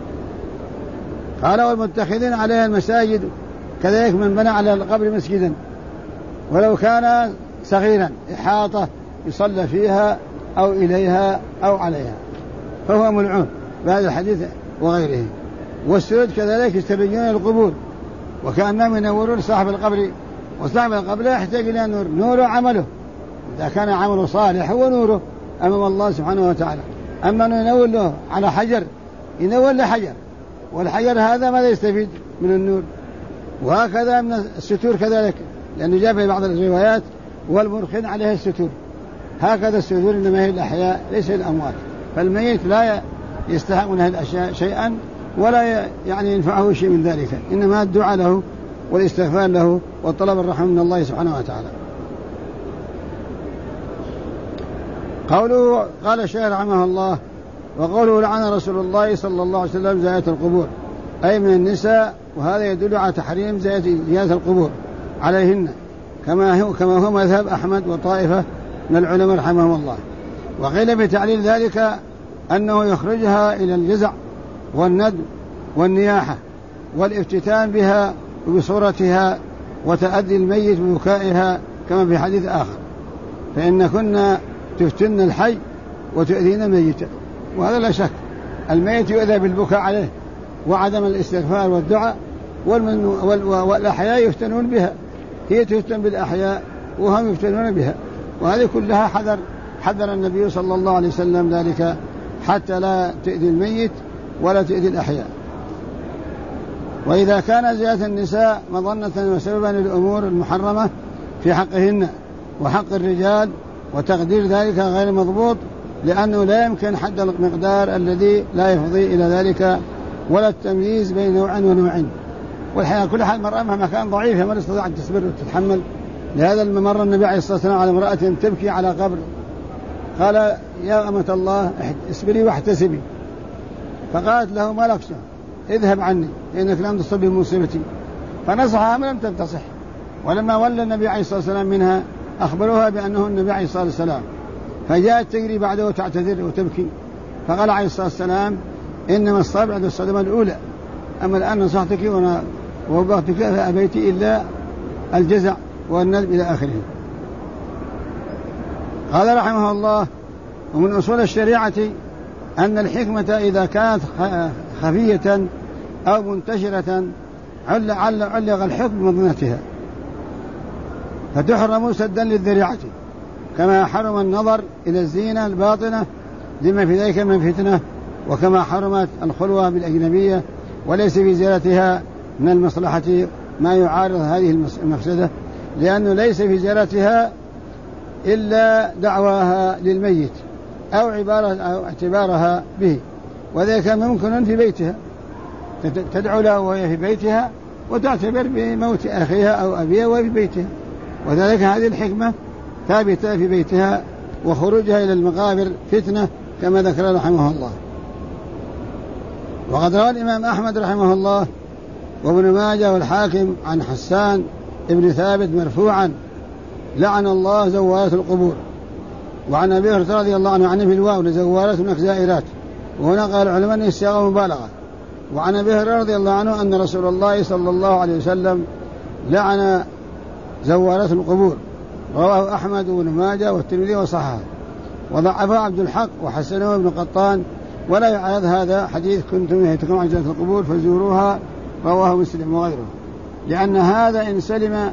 قال: والمتخذين عليها المساجد، كذلك من بنى على القبر مسجدا ولو كان صغيرا إحاطة يصلى فيها أو إليها أو عليها فهو ملعون بهذا الحديث وغيره. والسرج كذلك يسترجون القبور وكأنهم ينورون صاحب القبر، وصاحب القبر لا يحتاج إلى نور، نوره عمله، إذا كان عمله صالح هو نوره أمام الله سبحانه وتعالى. أما أنه ينور له على حجر ينور له حجر، والحجر هذا ماذا يستفيد من النور؟ وهكذا من الستور كذلك، لأنه جاء في بعض الروايات: والمرخين عليها الستور. هكذا الستور إنما هي الأحياء ليس الأموات، فالميت لا يستحق من هذه الأشياء شيئا ولا يعني ينفعه شيء من ذلك، إنما الدعاء له والاستغفار له والطلب الرحمة من الله سبحانه وتعالى. قوله قال الشيخ رحمه الله: وقوله لعن رسول الله صلى الله عليه وسلم زائرة القبور أي من النساء، وهذا يدل على تحريم زيارة القبور عليهن كما هو مذهب أحمد وطائفة من العلماء رحمهم الله. وقيل بتعليل ذلك أنه يخرجها إلى الجزع والندب والنياحة والافتتان بها وبصورتها وتأذي الميت ببكائها، كما في حديث آخر: فإن كنا تفتن الحي وتؤذين الميت. وهذا لا شك الميت يؤذى بالبكاء عليه وعدم الاستغفار والدعاء، والأحياء يفتنون بها، هي تفتن بالأحياء وهم يفتنون بها. وهذه كلها حذر النبي صلى الله عليه وسلم ذلك حتى لا تؤذي الميت ولا تؤذي الأحياء. وإذا كان زيارة النساء مظنة وسببا للأمور المحرمة في حقهن وحق الرجال وتقدير ذلك غير مضبوط، لأنه لا يمكن حد المقدار الذي لا يفضي إلى ذلك ولا التمييز بين نوع ونوع. والحقيقة كل حال المرأة مهما كان ضعيفة ما تستطيع أن تصبر وتتحمل. لهذا مر النبي عليه الصلاة والسلام على امرأة تبكي على قبر، قال: يا أمة الله اصبري واحتسبي. فقالت له: ما لك؟ اذهب عني لأنك لم تصب بمصيبتي، فنصحها لم تنتصح. ولما ولى النبي عليه الصلاة والسلام منها أخبروها بأنه النبي عليه الصلاة والسلام، فجاءت تجري بعده وتعتذر وتبكي، فقال عليه الصلاة والسلام إنما الصبر عند الصدمة الأولى، أما الآن نصحتك ووبختك فأبيت إلا الجزع والندم إلى آخره. قال رحمه الله: ومن أصول الشريعة أن الحكمة إذا كانت خفية أو منتشرة علق الحكم بمضنتها فتحرم سدا للذريعة، كما حرم النظر إلى الزينة الباطنة لما في ذلك من فتنة، وكما حرمت الخلوة بالأجنبية وليس في زيارتها من المصلحة ما يعارض هذه المفسدة، لأنه ليس في زيارتها إلا دعواها للميت أو اعتبارها به، وذلك ممكن في بيتها تدعو له وهي في بيتها وتعتبر بموت أخيها أو أبيها وهي في بيتها، وذلك هذه الحكمة ثابتة في بيتها، وخروجها إلى المقابر فتنة كما ذكر رحمه الله. وقد روى الإمام أحمد رحمه الله وابن ماجه والحاكم عن حسان ابن ثابت مرفوعا: لعن الله زوارات القبور. وعن أبي هريرة رضي الله عنه عن في الواو لزوارات هناك زائرات، وهنا قال العلماء أن الصيغة مبالغة. وعن أبي هريرة رضي الله عنه أن رسول الله صلى الله عليه وسلم لعن زوارات القبور، رواه أحمد وابن ماجه والترمذي وصححه، وضعفه عبد الحق وحسنه ابن قطان، ولا يعارض هذا حديث كنتم نهيتكم عن زيارة القبور فزوروها، رواه مسلم وغيره، لأن هذا إن سلم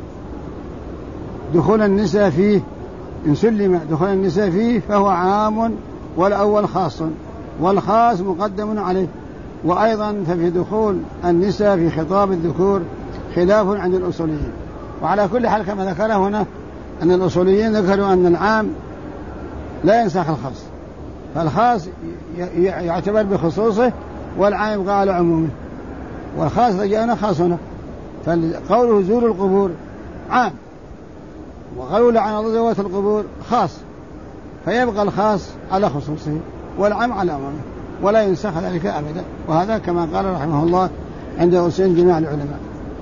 دخول النساء فيه، إن سلم دخول النساء فيه فهو عام، والأول خاص، والخاص مقدم عليه. وأيضا ففي دخول النساء في خطاب الذكور خلاف عند الأصوليين. وعلى كل حال كما ذكر هنا أن الأصوليين ذكروا أن العام لا ينسخ الخاص، فالخاص يعتبر بخصوصه والعام يبقى على عمومه، والخاص رجعنا خاص هنا، فقوله زور القبور عام، وقالوا لعن الله زوارات القبور خاص، فيبقى الخاص على خصوصه والعام على عمومه، ولا ينسخ ذلك أبدا. وهذا كما قال رحمه الله عند أصول جميع العلماء.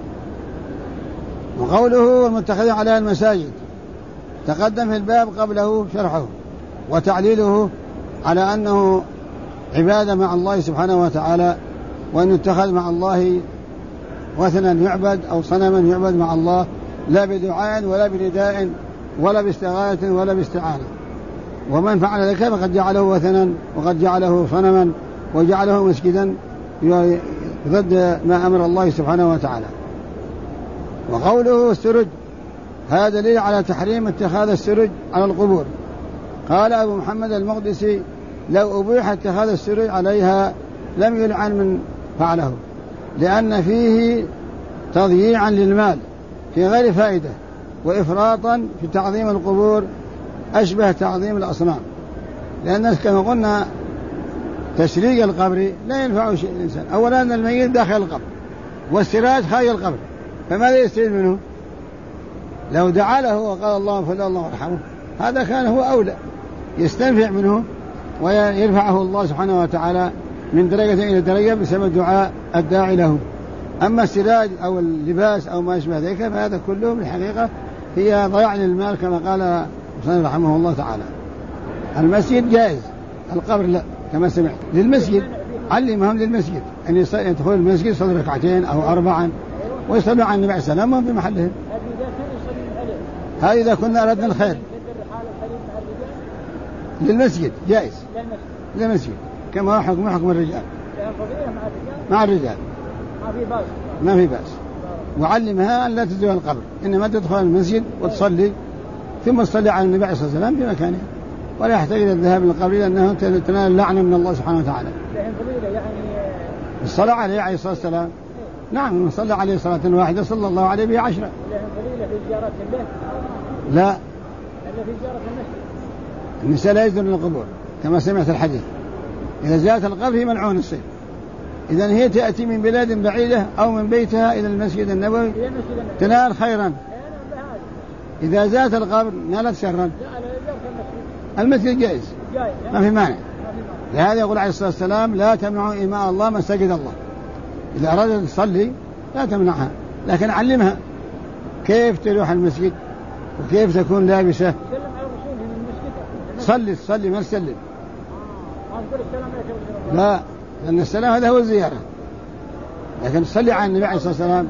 وقوله المتخذ على المساجد تقدم في الباب قبله شرحه وتعليله على أنه عبادة مع الله سبحانه وتعالى، وأن يتخذ مع الله وثنا يعبد أو صنما يعبد مع الله، لا بدعاء ولا بنداء ولا باستغاثة ولا باستعانة. ومن فعل ذلك فقد جعله وثنا وقد جعله صنما وجعله مسجدا ضد ما أمر الله سبحانه وتعالى. وقوله السرج هذا دليل على تحريم اتخاذ السرج على القبور. قال أبو محمد المقدسي: لو أبيح اتخاذ السرج عليها لم يلعن من فعله، لأن فيه تضييعا للمال في غير فائدة، وإفراطا في تعظيم القبور أشبه تعظيم الأصنام، لأن كما قلنا تشريق القبر لا ينفع شيء الإنسان. أولا أن الميت داخل القبر والسراج خارج القبر، فماذا يستفيد منه؟ لو دعا له وقال اللهم صل الله وارحمه هذا كان هو أولى، يستنفع منه ويرفعه الله سبحانه وتعالى من درجة إلى درجة بسبب دعاء الداعي له. أما السراج أو اللباس أو ما يشبه ذلك فهذا كله بالحقيقة هي ضياع للمال كما قال مصنف رحمه الله تعالى. المسجد جائز، القبر لا، كما سمعت. للمسجد علمهم للمسجد أن يدخل المسجد يصلي ركعتين أو 4 ويصلوا عن النبي صلى الله عليه وسلم في محلهم. هذا إذا كنا أردنا الخير. للمسجد جائز، للمسجد كما هو حكم الرجال مع الرجال ما في بأس. وعلمها أن لا تزور القبر، إنما تدخل المسجد وتصلي ثم تصلي على النبي صلى الله عليه وسلم في مكانه، ولا يحتاج إلى الذهاب للقبر لأنه تنال اللعنة من الله سبحانه وتعالى. الصلاة عليه الصلاة والسلام نعم، من صلى عليه صلاة واحدة صلى الله عليه به 10. لا، النساء لا يزورن القبور كما سمعت الحديث، إذا زارت القبر هي ملعون الصيف. إذن هي تأتي من بلاد بعيدة أو من بيتها إلى المسجد النبوي تنال خيرا، إذا زارت القبر نالت شرا. المسجد جائز ما في مانع، لهذا يقول عليه الصلاة والسلام: لا تمنعوا إماء الله مساجد الله، إذا أرادت تصلي لا تمنعها، لكن علمها كيف تروح المسجد وكيف تكون لابسة. صلي ما تسلم. لا، لأن السلام هذا هو الزيارة، لكن صلي على النبي عليه الصلاة والسلام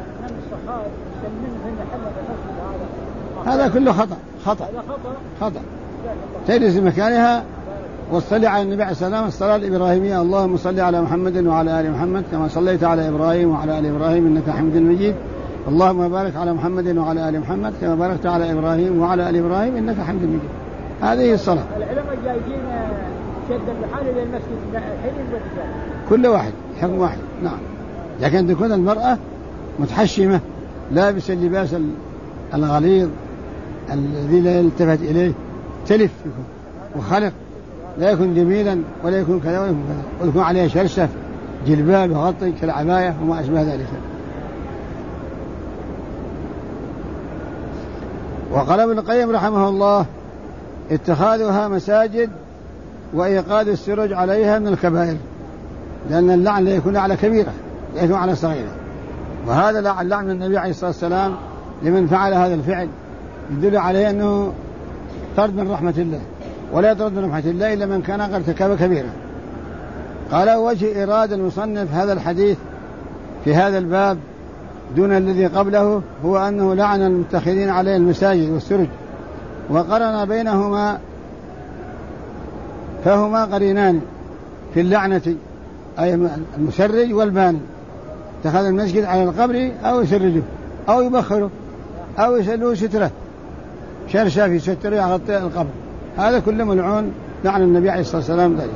هذا كله خطأ. تجلس مكانها وتصلي على النبي عليه الصلاة والسلام الصلاة الإبراهيمية: اللهم صل على محمد وعلى آل محمد كما صليت على إبراهيم وعلى آل إبراهيم إنك حميد مجيد، اللهم بارك على محمد وعلى آل محمد كما باركت على إبراهيم وعلى آل إبراهيم إنك حميد مجيد. هذه الصلاة. العلماء جايين شد بحال إلى المسجد الحين والرجال كل واحد حكم واحد. نعم، لكن تكون المرأة متحشمة لابسة اللباس الغليظ الذي لا يلتفت إليه، تلف وخلق، لا يكون جميلا ولا يكون كذا ولا يكون كذا، ويكون عليه شرشف جلباب وغطي كالعباية وما أشبه ذلك. وقال ابن القيم رحمه الله: اتخاذها مساجد وإيقاد السرج عليها من الكبائر، لأن اللعن لا يكون على كبيرة، لا يكون على صغيرة. وهذا لعن النبي عليه الصلاة والسلام لمن فعل هذا الفعل يدل عليه أنه طرد من رحمة الله، ولا يطرد من رحمة الله إلا من كان قد ارتكب كبيرة. قال: وجه إيراد المصنف هذا الحديث في هذا الباب دون الذي قبله هو أنه لعن المتخذين عليه المساجد والسرج، وقرن بينهما، فهما قرينان في اللعنة، أي المسرج والباني. اتخذ المسجد على القبر أو يسرجه أو يبخره أو يسلوه ستره، شرشة في ستره يغطي القبر، هذا كله ملعون لعن النبي عليه الصلاة والسلام ذلك.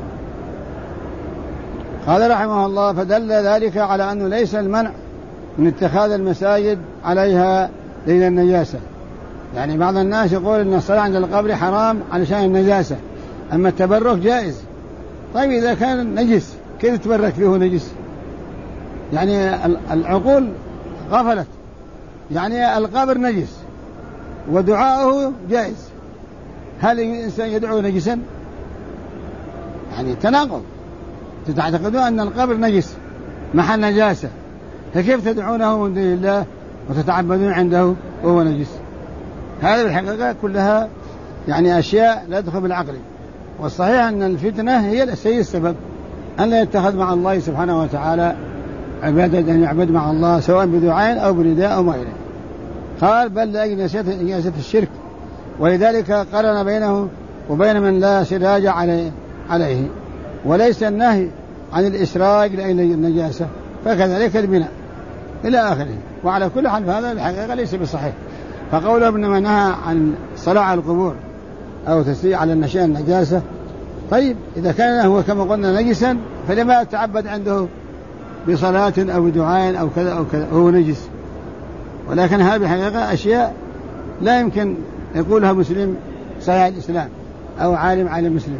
قال رحمه الله: فدل ذلك على أنه ليس المنع من اتخاذ المساجد عليها ليل النجاسة. يعني بعض الناس يقول أن الصلاة عند القبر حرام علشان النجاسة، أما التبرك جائز. طيب إذا كان نجس كيف تتبرك فيه نجس؟ يعني العقول غفلت، يعني القبر نجس ودعاؤه جائز، هل الإنسان يدعو نجسا؟ يعني تناقض. تعتقدون أن القبر نجس محل نجاسة، فكيف تدعونه من دون الله وتتعبدون عنده وهو نجس؟ هذا بالحقيقة كلها يعني أشياء لا تدخل بالعقل. والصحيح أن الفتنة هي السبب أن لا يتخذ مع الله سبحانه وتعالى عبادة، أن يعبد مع الله سواء بدعاء أو برداء أو ما إليه. قال: بل لأجل نجاسة الشرك، ولذلك قرن بينه وبين من لا سراج عليه، وليس النهي عن الإسراج لأجل النجاسة، فكذلك البناء إلى آخره. وعلى كل حال هذا الحقيقة ليس بصحيح. فقوله إنما نهى عن الصلاة على القبور أو تسريع على النشاء النجاسة، طيب إذا كان هو كما قلنا نجسا فلما تعبد عنده بصلاة أو بدعاء أو كذا أو كذا هو نجس. ولكن هذه الحقيقة أشياء لا يمكن يقولها مسلم صحيح الإسلام أو عالم مسلم.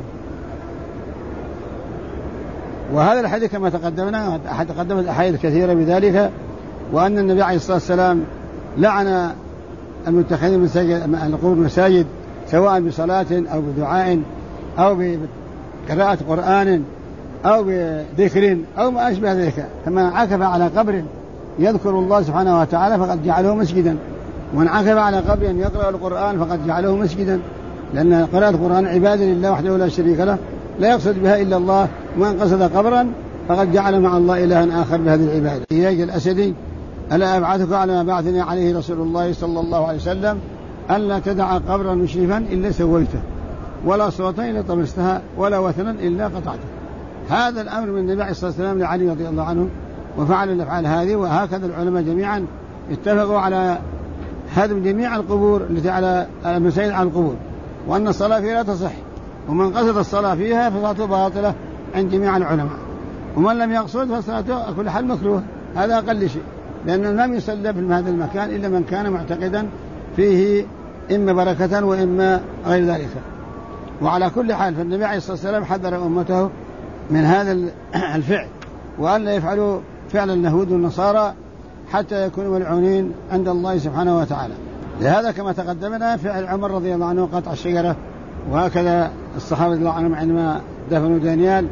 وهذا الحديث كما تقدمنا تقدمت أحاديث كثيرة بذلك، وأن النبي عليه الصلاة والسلام لعن المتخذين القبور مساجد سواء بصلاة أو بدعاء أو بقراءة قرآن أو بذكر أو ما أشبه ذلك. فمن عكف على قبر يذكر الله سبحانه وتعالى فقد جعله مسجدا، ومن عكف على قبر يقرأ القرآن فقد جعله مسجدا، لأن قراءة القرآن عبادة لله وحده لا شريك له لا يقصد بها إلا الله، ومن قصد قبرا فقد جعل مع الله إلها آخر بهذه العبادة. إياج الأسدي: ألا أبعثك على ما بعثني عليه رسول الله صلى الله عليه وسلم ألا تدع قبرا مشرفا إلا سويته، ولا صوتا إلا طمستها، ولا وثنا إلا قطعته. هذا الأمر من النبي عليه الصلاة والسلام لعلي رضي الله عنه، وفعل الأفعال هذه. وهكذا العلماء جميعا اتفقوا على هدم جميع القبور التي على المساجد على القبور، وأن الصلاة فيها لا تصح، ومن قصد الصلاة فيها فصلاته باطلة عند جميع العلماء، ومن لم يقصد فصلاته كل حال مكروه. هذا أقل شيء، لأن لم يصلى في هذا المكان إلا من كان معتقدا فيه إما بركة وإما غير ذلك. وعلى كل حال فالنبي عليه الصلاة والسلام حذر أمته من هذا الفعل، وأن لا يفعلوا فعل اليهود والنصارى حتى يكونوا ملعونين عند الله سبحانه وتعالى. لهذا كما تقدمنا فعل عمر رضي الله عنه قطع الشجرة، وهكذا الصحابة رضي الله عنهم عندما دفنوا دانيال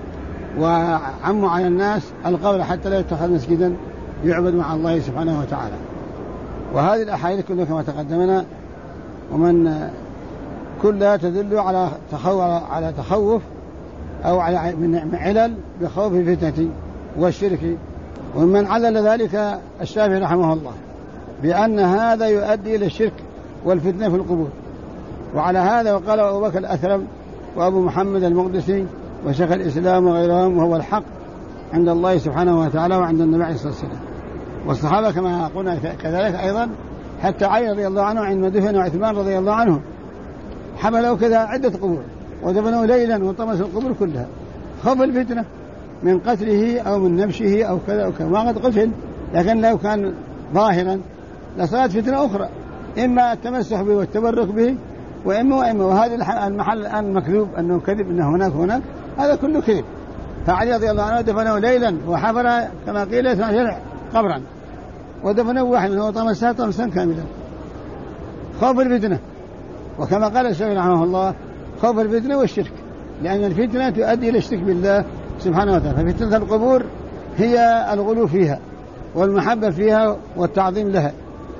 وعموا على الناس القول حتى لا يتخذ مسجدا يعبد مع الله سبحانه وتعالى. وهذه الأحاديث كلها كما تقدمنا ومن كلها تدل على تخوف أو على من علل بخوف الفتنة والشرك. ومن علل ذلك الشافعي رحمه الله بأن هذا يؤدي إلى الشرك والفتنة في القبور. وعلى هذا وقال أبو بكر الأثرم وأبو محمد المقدسي وشيخ الإسلام وغيرهم وهو الحق عند الله سبحانه وتعالى وعند النبي عليه الصلاة والسلام. والصحابة كما قلنا كذلك أيضا، حتى علي رضي الله عنه عندما دفن عثمان رضي الله عنه حملوا كذا عدة قبور ودفنوا ليلا وطمسوا القبور كلها خوف الفتنة من قتله أو من نبشه أو كذا أو كذا. ما قد قتل، لكن لو كان ظاهرا لصارت فتنة أخرى، إما التمسح به والتبرك به وإما. وهذا المحل الآن مكذوب أنه كذب، أنه هناك هذا كله كذب. فعلي رضي الله عنه دفنه ليلا وحفر كما قيل 12 قبرا ودفنه واحد منه وطمسها طمسا كاملا خوف الفتنة. وكما قال الشافعي رحمه الله خوف الفتنة والشرك، لأن الفتنة تؤدي إلى الشرك بالله سبحانه وتعالى. ففتنة القبور هي الغلو فيها والمحبة فيها والتعظيم لها،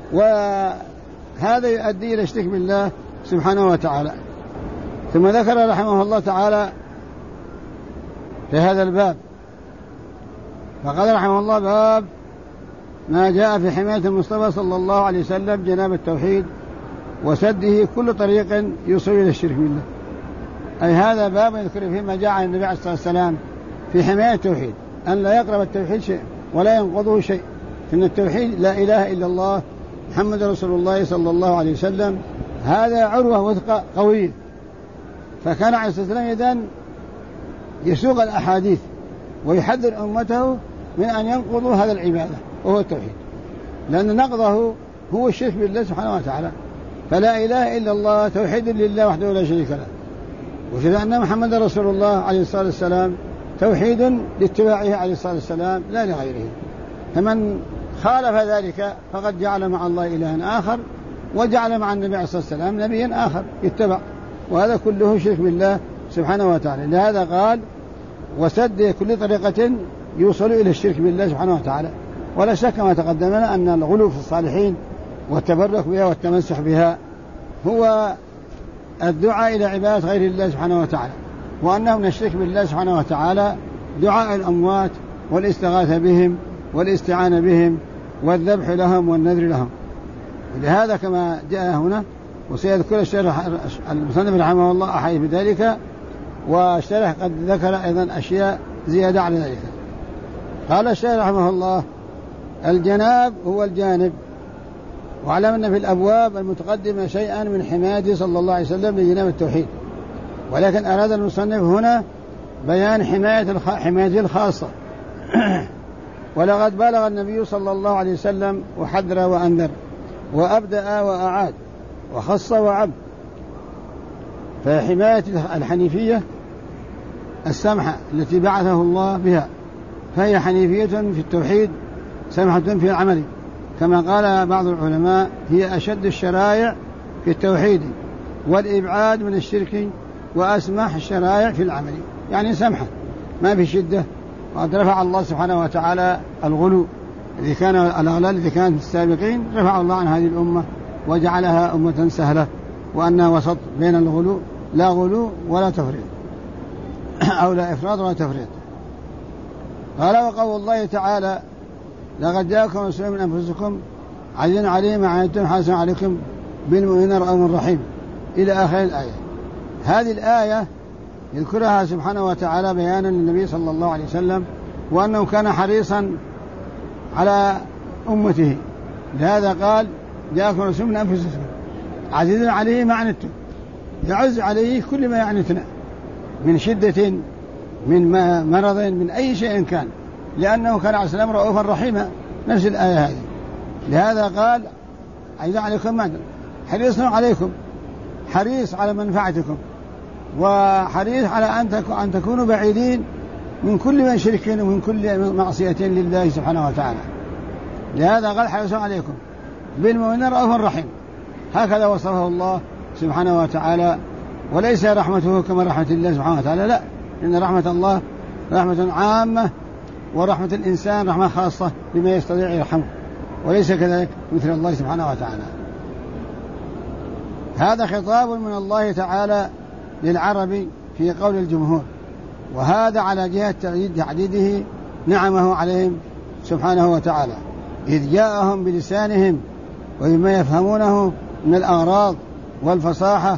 وهذا يؤدي إلى الشرك بالله سبحانه وتعالى. ثم ذكر رحمه الله تعالى في هذا الباب فقال رحمه الله باب ما جاء في حماية المصطفى صلى الله عليه وسلم جناب التوحيد وسده كل طريق يوصل إلى الشرك بالله. أي هذا باب يذكر فيه ما جاء عن النبي عليه الصلاة والسلام في حماية التوحيد، أن لا يقرب التوحيد شيء ولا ينقضه شيء. إن التوحيد لا إله إلا الله محمد رسول الله صلى الله عليه وسلم، هذا عروة وثقة قوية. فكان عليه الصلاة والسلام إذن يسوق الأحاديث ويحذر أمته من أن ينقضوا هذا العبادة وهو التوحيد، لأن نقضه هو الشرك بالله سبحانه وتعالى. فلا إله إلا الله توحيد لله وحده لا شريك له، وشهد أن محمد رسول الله عليه الصلاة والسلام توحيد لاتباعه عليه الصلاة والسلام لا لغيره. فمن خالف ذلك فقد جعل مع الله إلها آخر وجعل مع النبي عليه الصلاة والسلام نبيا آخر يتبع، وهذا كله شرك بالله سبحانه وتعالى. لهذا قال وسد كل طريقة يوصل إلى الشرك بالله سبحانه وتعالى. ولا شك ما تقدمنا أن الغلو في الصالحين والتبرك بها والتمسح بها هو الدعاء إلى عبادة غير الله سبحانه وتعالى، وأنه من الشرك بالله سبحانه وتعالى دعاء الأموات والاستغاثة بهم والاستعانة بهم والذبح لهم والنذر لهم. ولهذا كما جاء هنا وسيذكر الشرح المصنف رحمه الله أحيي بذلك، والشرح قد ذكر أيضا أشياء زيادة على ذلك. قال الشرح رحمه الله الجناب هو الجانب، وعلمنا في الأبواب المتقدمة شيئا من حمايته صلى الله عليه وسلم لجناب التوحيد، ولكن أراد المصنف هنا بيان حمايته الخاصة. ولقد بلغ النبي صلى الله عليه وسلم وحذر وأنذر وأبدأ وأعاد وخص وعب. فحماية الحنيفية السمحة التي بعثه الله بها، فهي حنيفية في التوحيد سمحة في العمل، كما قال بعض العلماء هي أشد الشرائع في التوحيد والإبعاد من الشرك وأسمح الشرائع في العمل، يعني سمحة ما في شدة. وقد رفع الله سبحانه وتعالى الغلو الذي كان الأغلال التي كانت في السابقين، رفع الله عن هذه الأمة وجعلها أمة سهلة، وأنها وسط بين الغلو، لا غلو ولا تفريط أو لا إفراط ولا تفريط. قال وقول الله تعالى لقد جاءكم رسول من أنفسكم عزيز عليه ما عنتم حريص عليكم بالمؤمنين رؤوف رحيم إلى آخر الآية. هذه الآية يذكرها سبحانه وتعالى بيانا للنبي صلى الله عليه وسلم وأنه كان حريصا على أمته. لهذا قال جاءكم رسول من أنفسكم عزيز عليه ما عنتم، يعز عليه كل ما يعنتنا من شدة من مرض من أي شيء كان، لأنه كان عليه السلام رؤوفا رحيما، نفس الآية هذه. لهذا قال عزيز عليكم ما حريص عليكم، حريص على منفعتكم، وحريص على أن تكونوا بعيدين من كل من شرك ومن كل معصية لله سبحانه وتعالى. لهذا قال حريص عليكم بالمؤمنين رؤوف رحيم، هكذا وصفه الله سبحانه وتعالى. وليس رحمته كما رحمة الله سبحانه وتعالى، لا، إن رحمة الله رحمة عامة، ورحمة الإنسان رحمة خاصة بما يستطيع يرحمه، وليس كذلك مثل الله سبحانه وتعالى. هذا خطاب من الله تعالى للعرب في قول الجمهور، وهذا على جهة تعديده نعمه عليهم سبحانه وتعالى، إذ جاءهم بلسانهم وبما يفهمونه من الأغراض والفصاحة،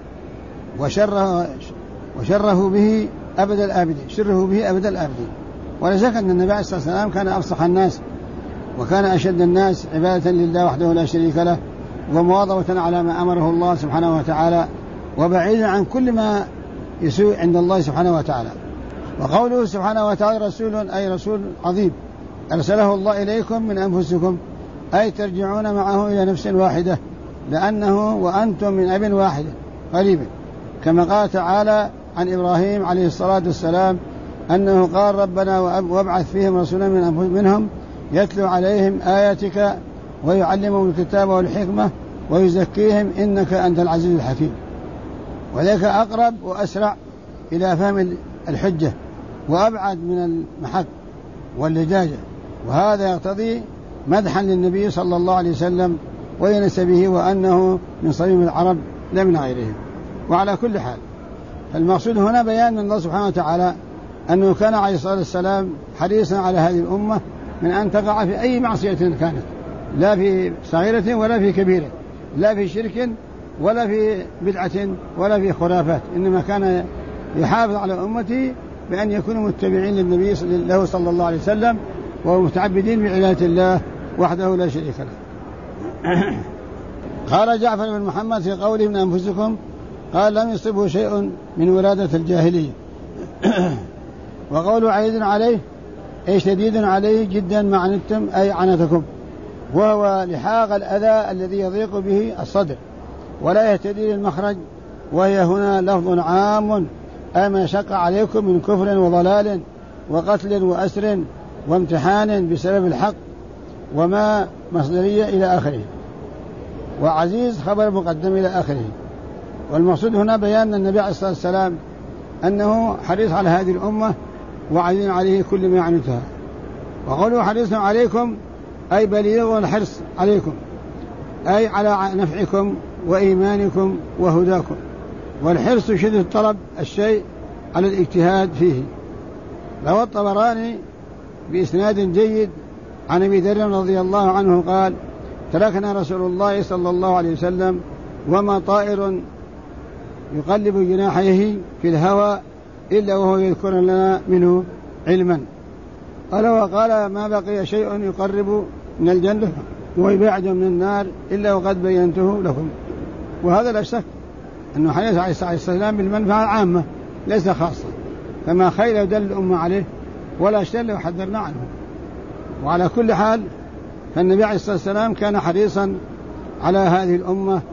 وشره به أبد الآبدين. ولا شك أن النبي عليه الصلاة والسلام كان أفصح الناس، وكان أشد الناس عبادة لله وحده لا شريك له، ومواظبة على ما أمره الله سبحانه وتعالى، وبعيدا عن كل ما يسوء عند الله سبحانه وتعالى. وقوله سبحانه وتعالى رسول، أي رسول عظيم أرسله الله إليكم من أنفسكم، أي ترجعون معه إلى نفس واحدة، لأنه وأنتم من أب واحد قريب، كما قال تعالى عن إبراهيم عليه الصلاة والسلام أنه قال ربنا وابعث فيهم رسولا منهم يتلو عليهم آياتك ويعلمهم الكتاب والحكمة ويزكيهم إنك أنت العزيز الحكيم. وذلك أقرب وأسرع إلى فهم الحجة، وأبعد من المحك واللجاجة، وهذا يقتضي مدحا للنبي صلى الله عليه وسلم ونسبه، وأنه من صميم العرب لا من غيرهم. وعلى كل حال، المقصود هنا بيان من الله سبحانه وتعالى أنه كان عليه الصلاة والسلام حريصا على هذه الأمة من أن تقع في أي معصية كانت، لا في صغيرة ولا في كبيرة، لا في شرك ولا في بدعة ولا في خرافات، إنما كان يحافظ على أمته بأن يكونوا متبعين للنبي له صلى الله عليه وسلم، ومتعبدين بعبادة الله وحده لا شريك له. قال جعفر بن محمد في قوله من أنفسكم، قال لم يصبه شيء من ولادة الجاهلية. وقوله عيد عليه أي شديد عليه جدا ما عنتم أي عنتكم، وهو لحاق الأذى الذي يضيق به الصدر ولا يهتدي للمخرج، وهي هنا لفظ عام أي ما شق عليكم من كفر وضلال وقتل وأسر وامتحان بسبب الحق، وما مصدرية إلى آخره، وعزيز خبر مقدم إلى آخره. والمقصود هنا بيان النبي عليه الصلاة والسلام أنه حريص على هذه الأمة وعزيز عليه كل ما عنتها. وقوله حريص عليكم أي بليغ الحرص عليكم، أي على نفعكم وإيمانكم وهداكم. والحرص شدة طلب الشيء على الاجتهاد فيه. روى الطبراني بإسناد جيد عن أبي ذر رضي الله عنه قال تركنا رسول الله صلى الله عليه وسلم وما طائر يقلب جناحيه في الهوى إلا وهو يذكر لنا منه علما. قال وقال ما بقي شيء يقرب من الجنة ويبعد من النار إلا وقد بينته لكم. وهذا لا شك أنه حديث عليه الصلاة والسلام بالمنفعة العامة ليس خاصة، فما خير يدل الأمة عليه ولا شر وحذرنا عنه. وعلى كل حال فالنبي عليه الصلاة والسلام كان حريصا على هذه الأمة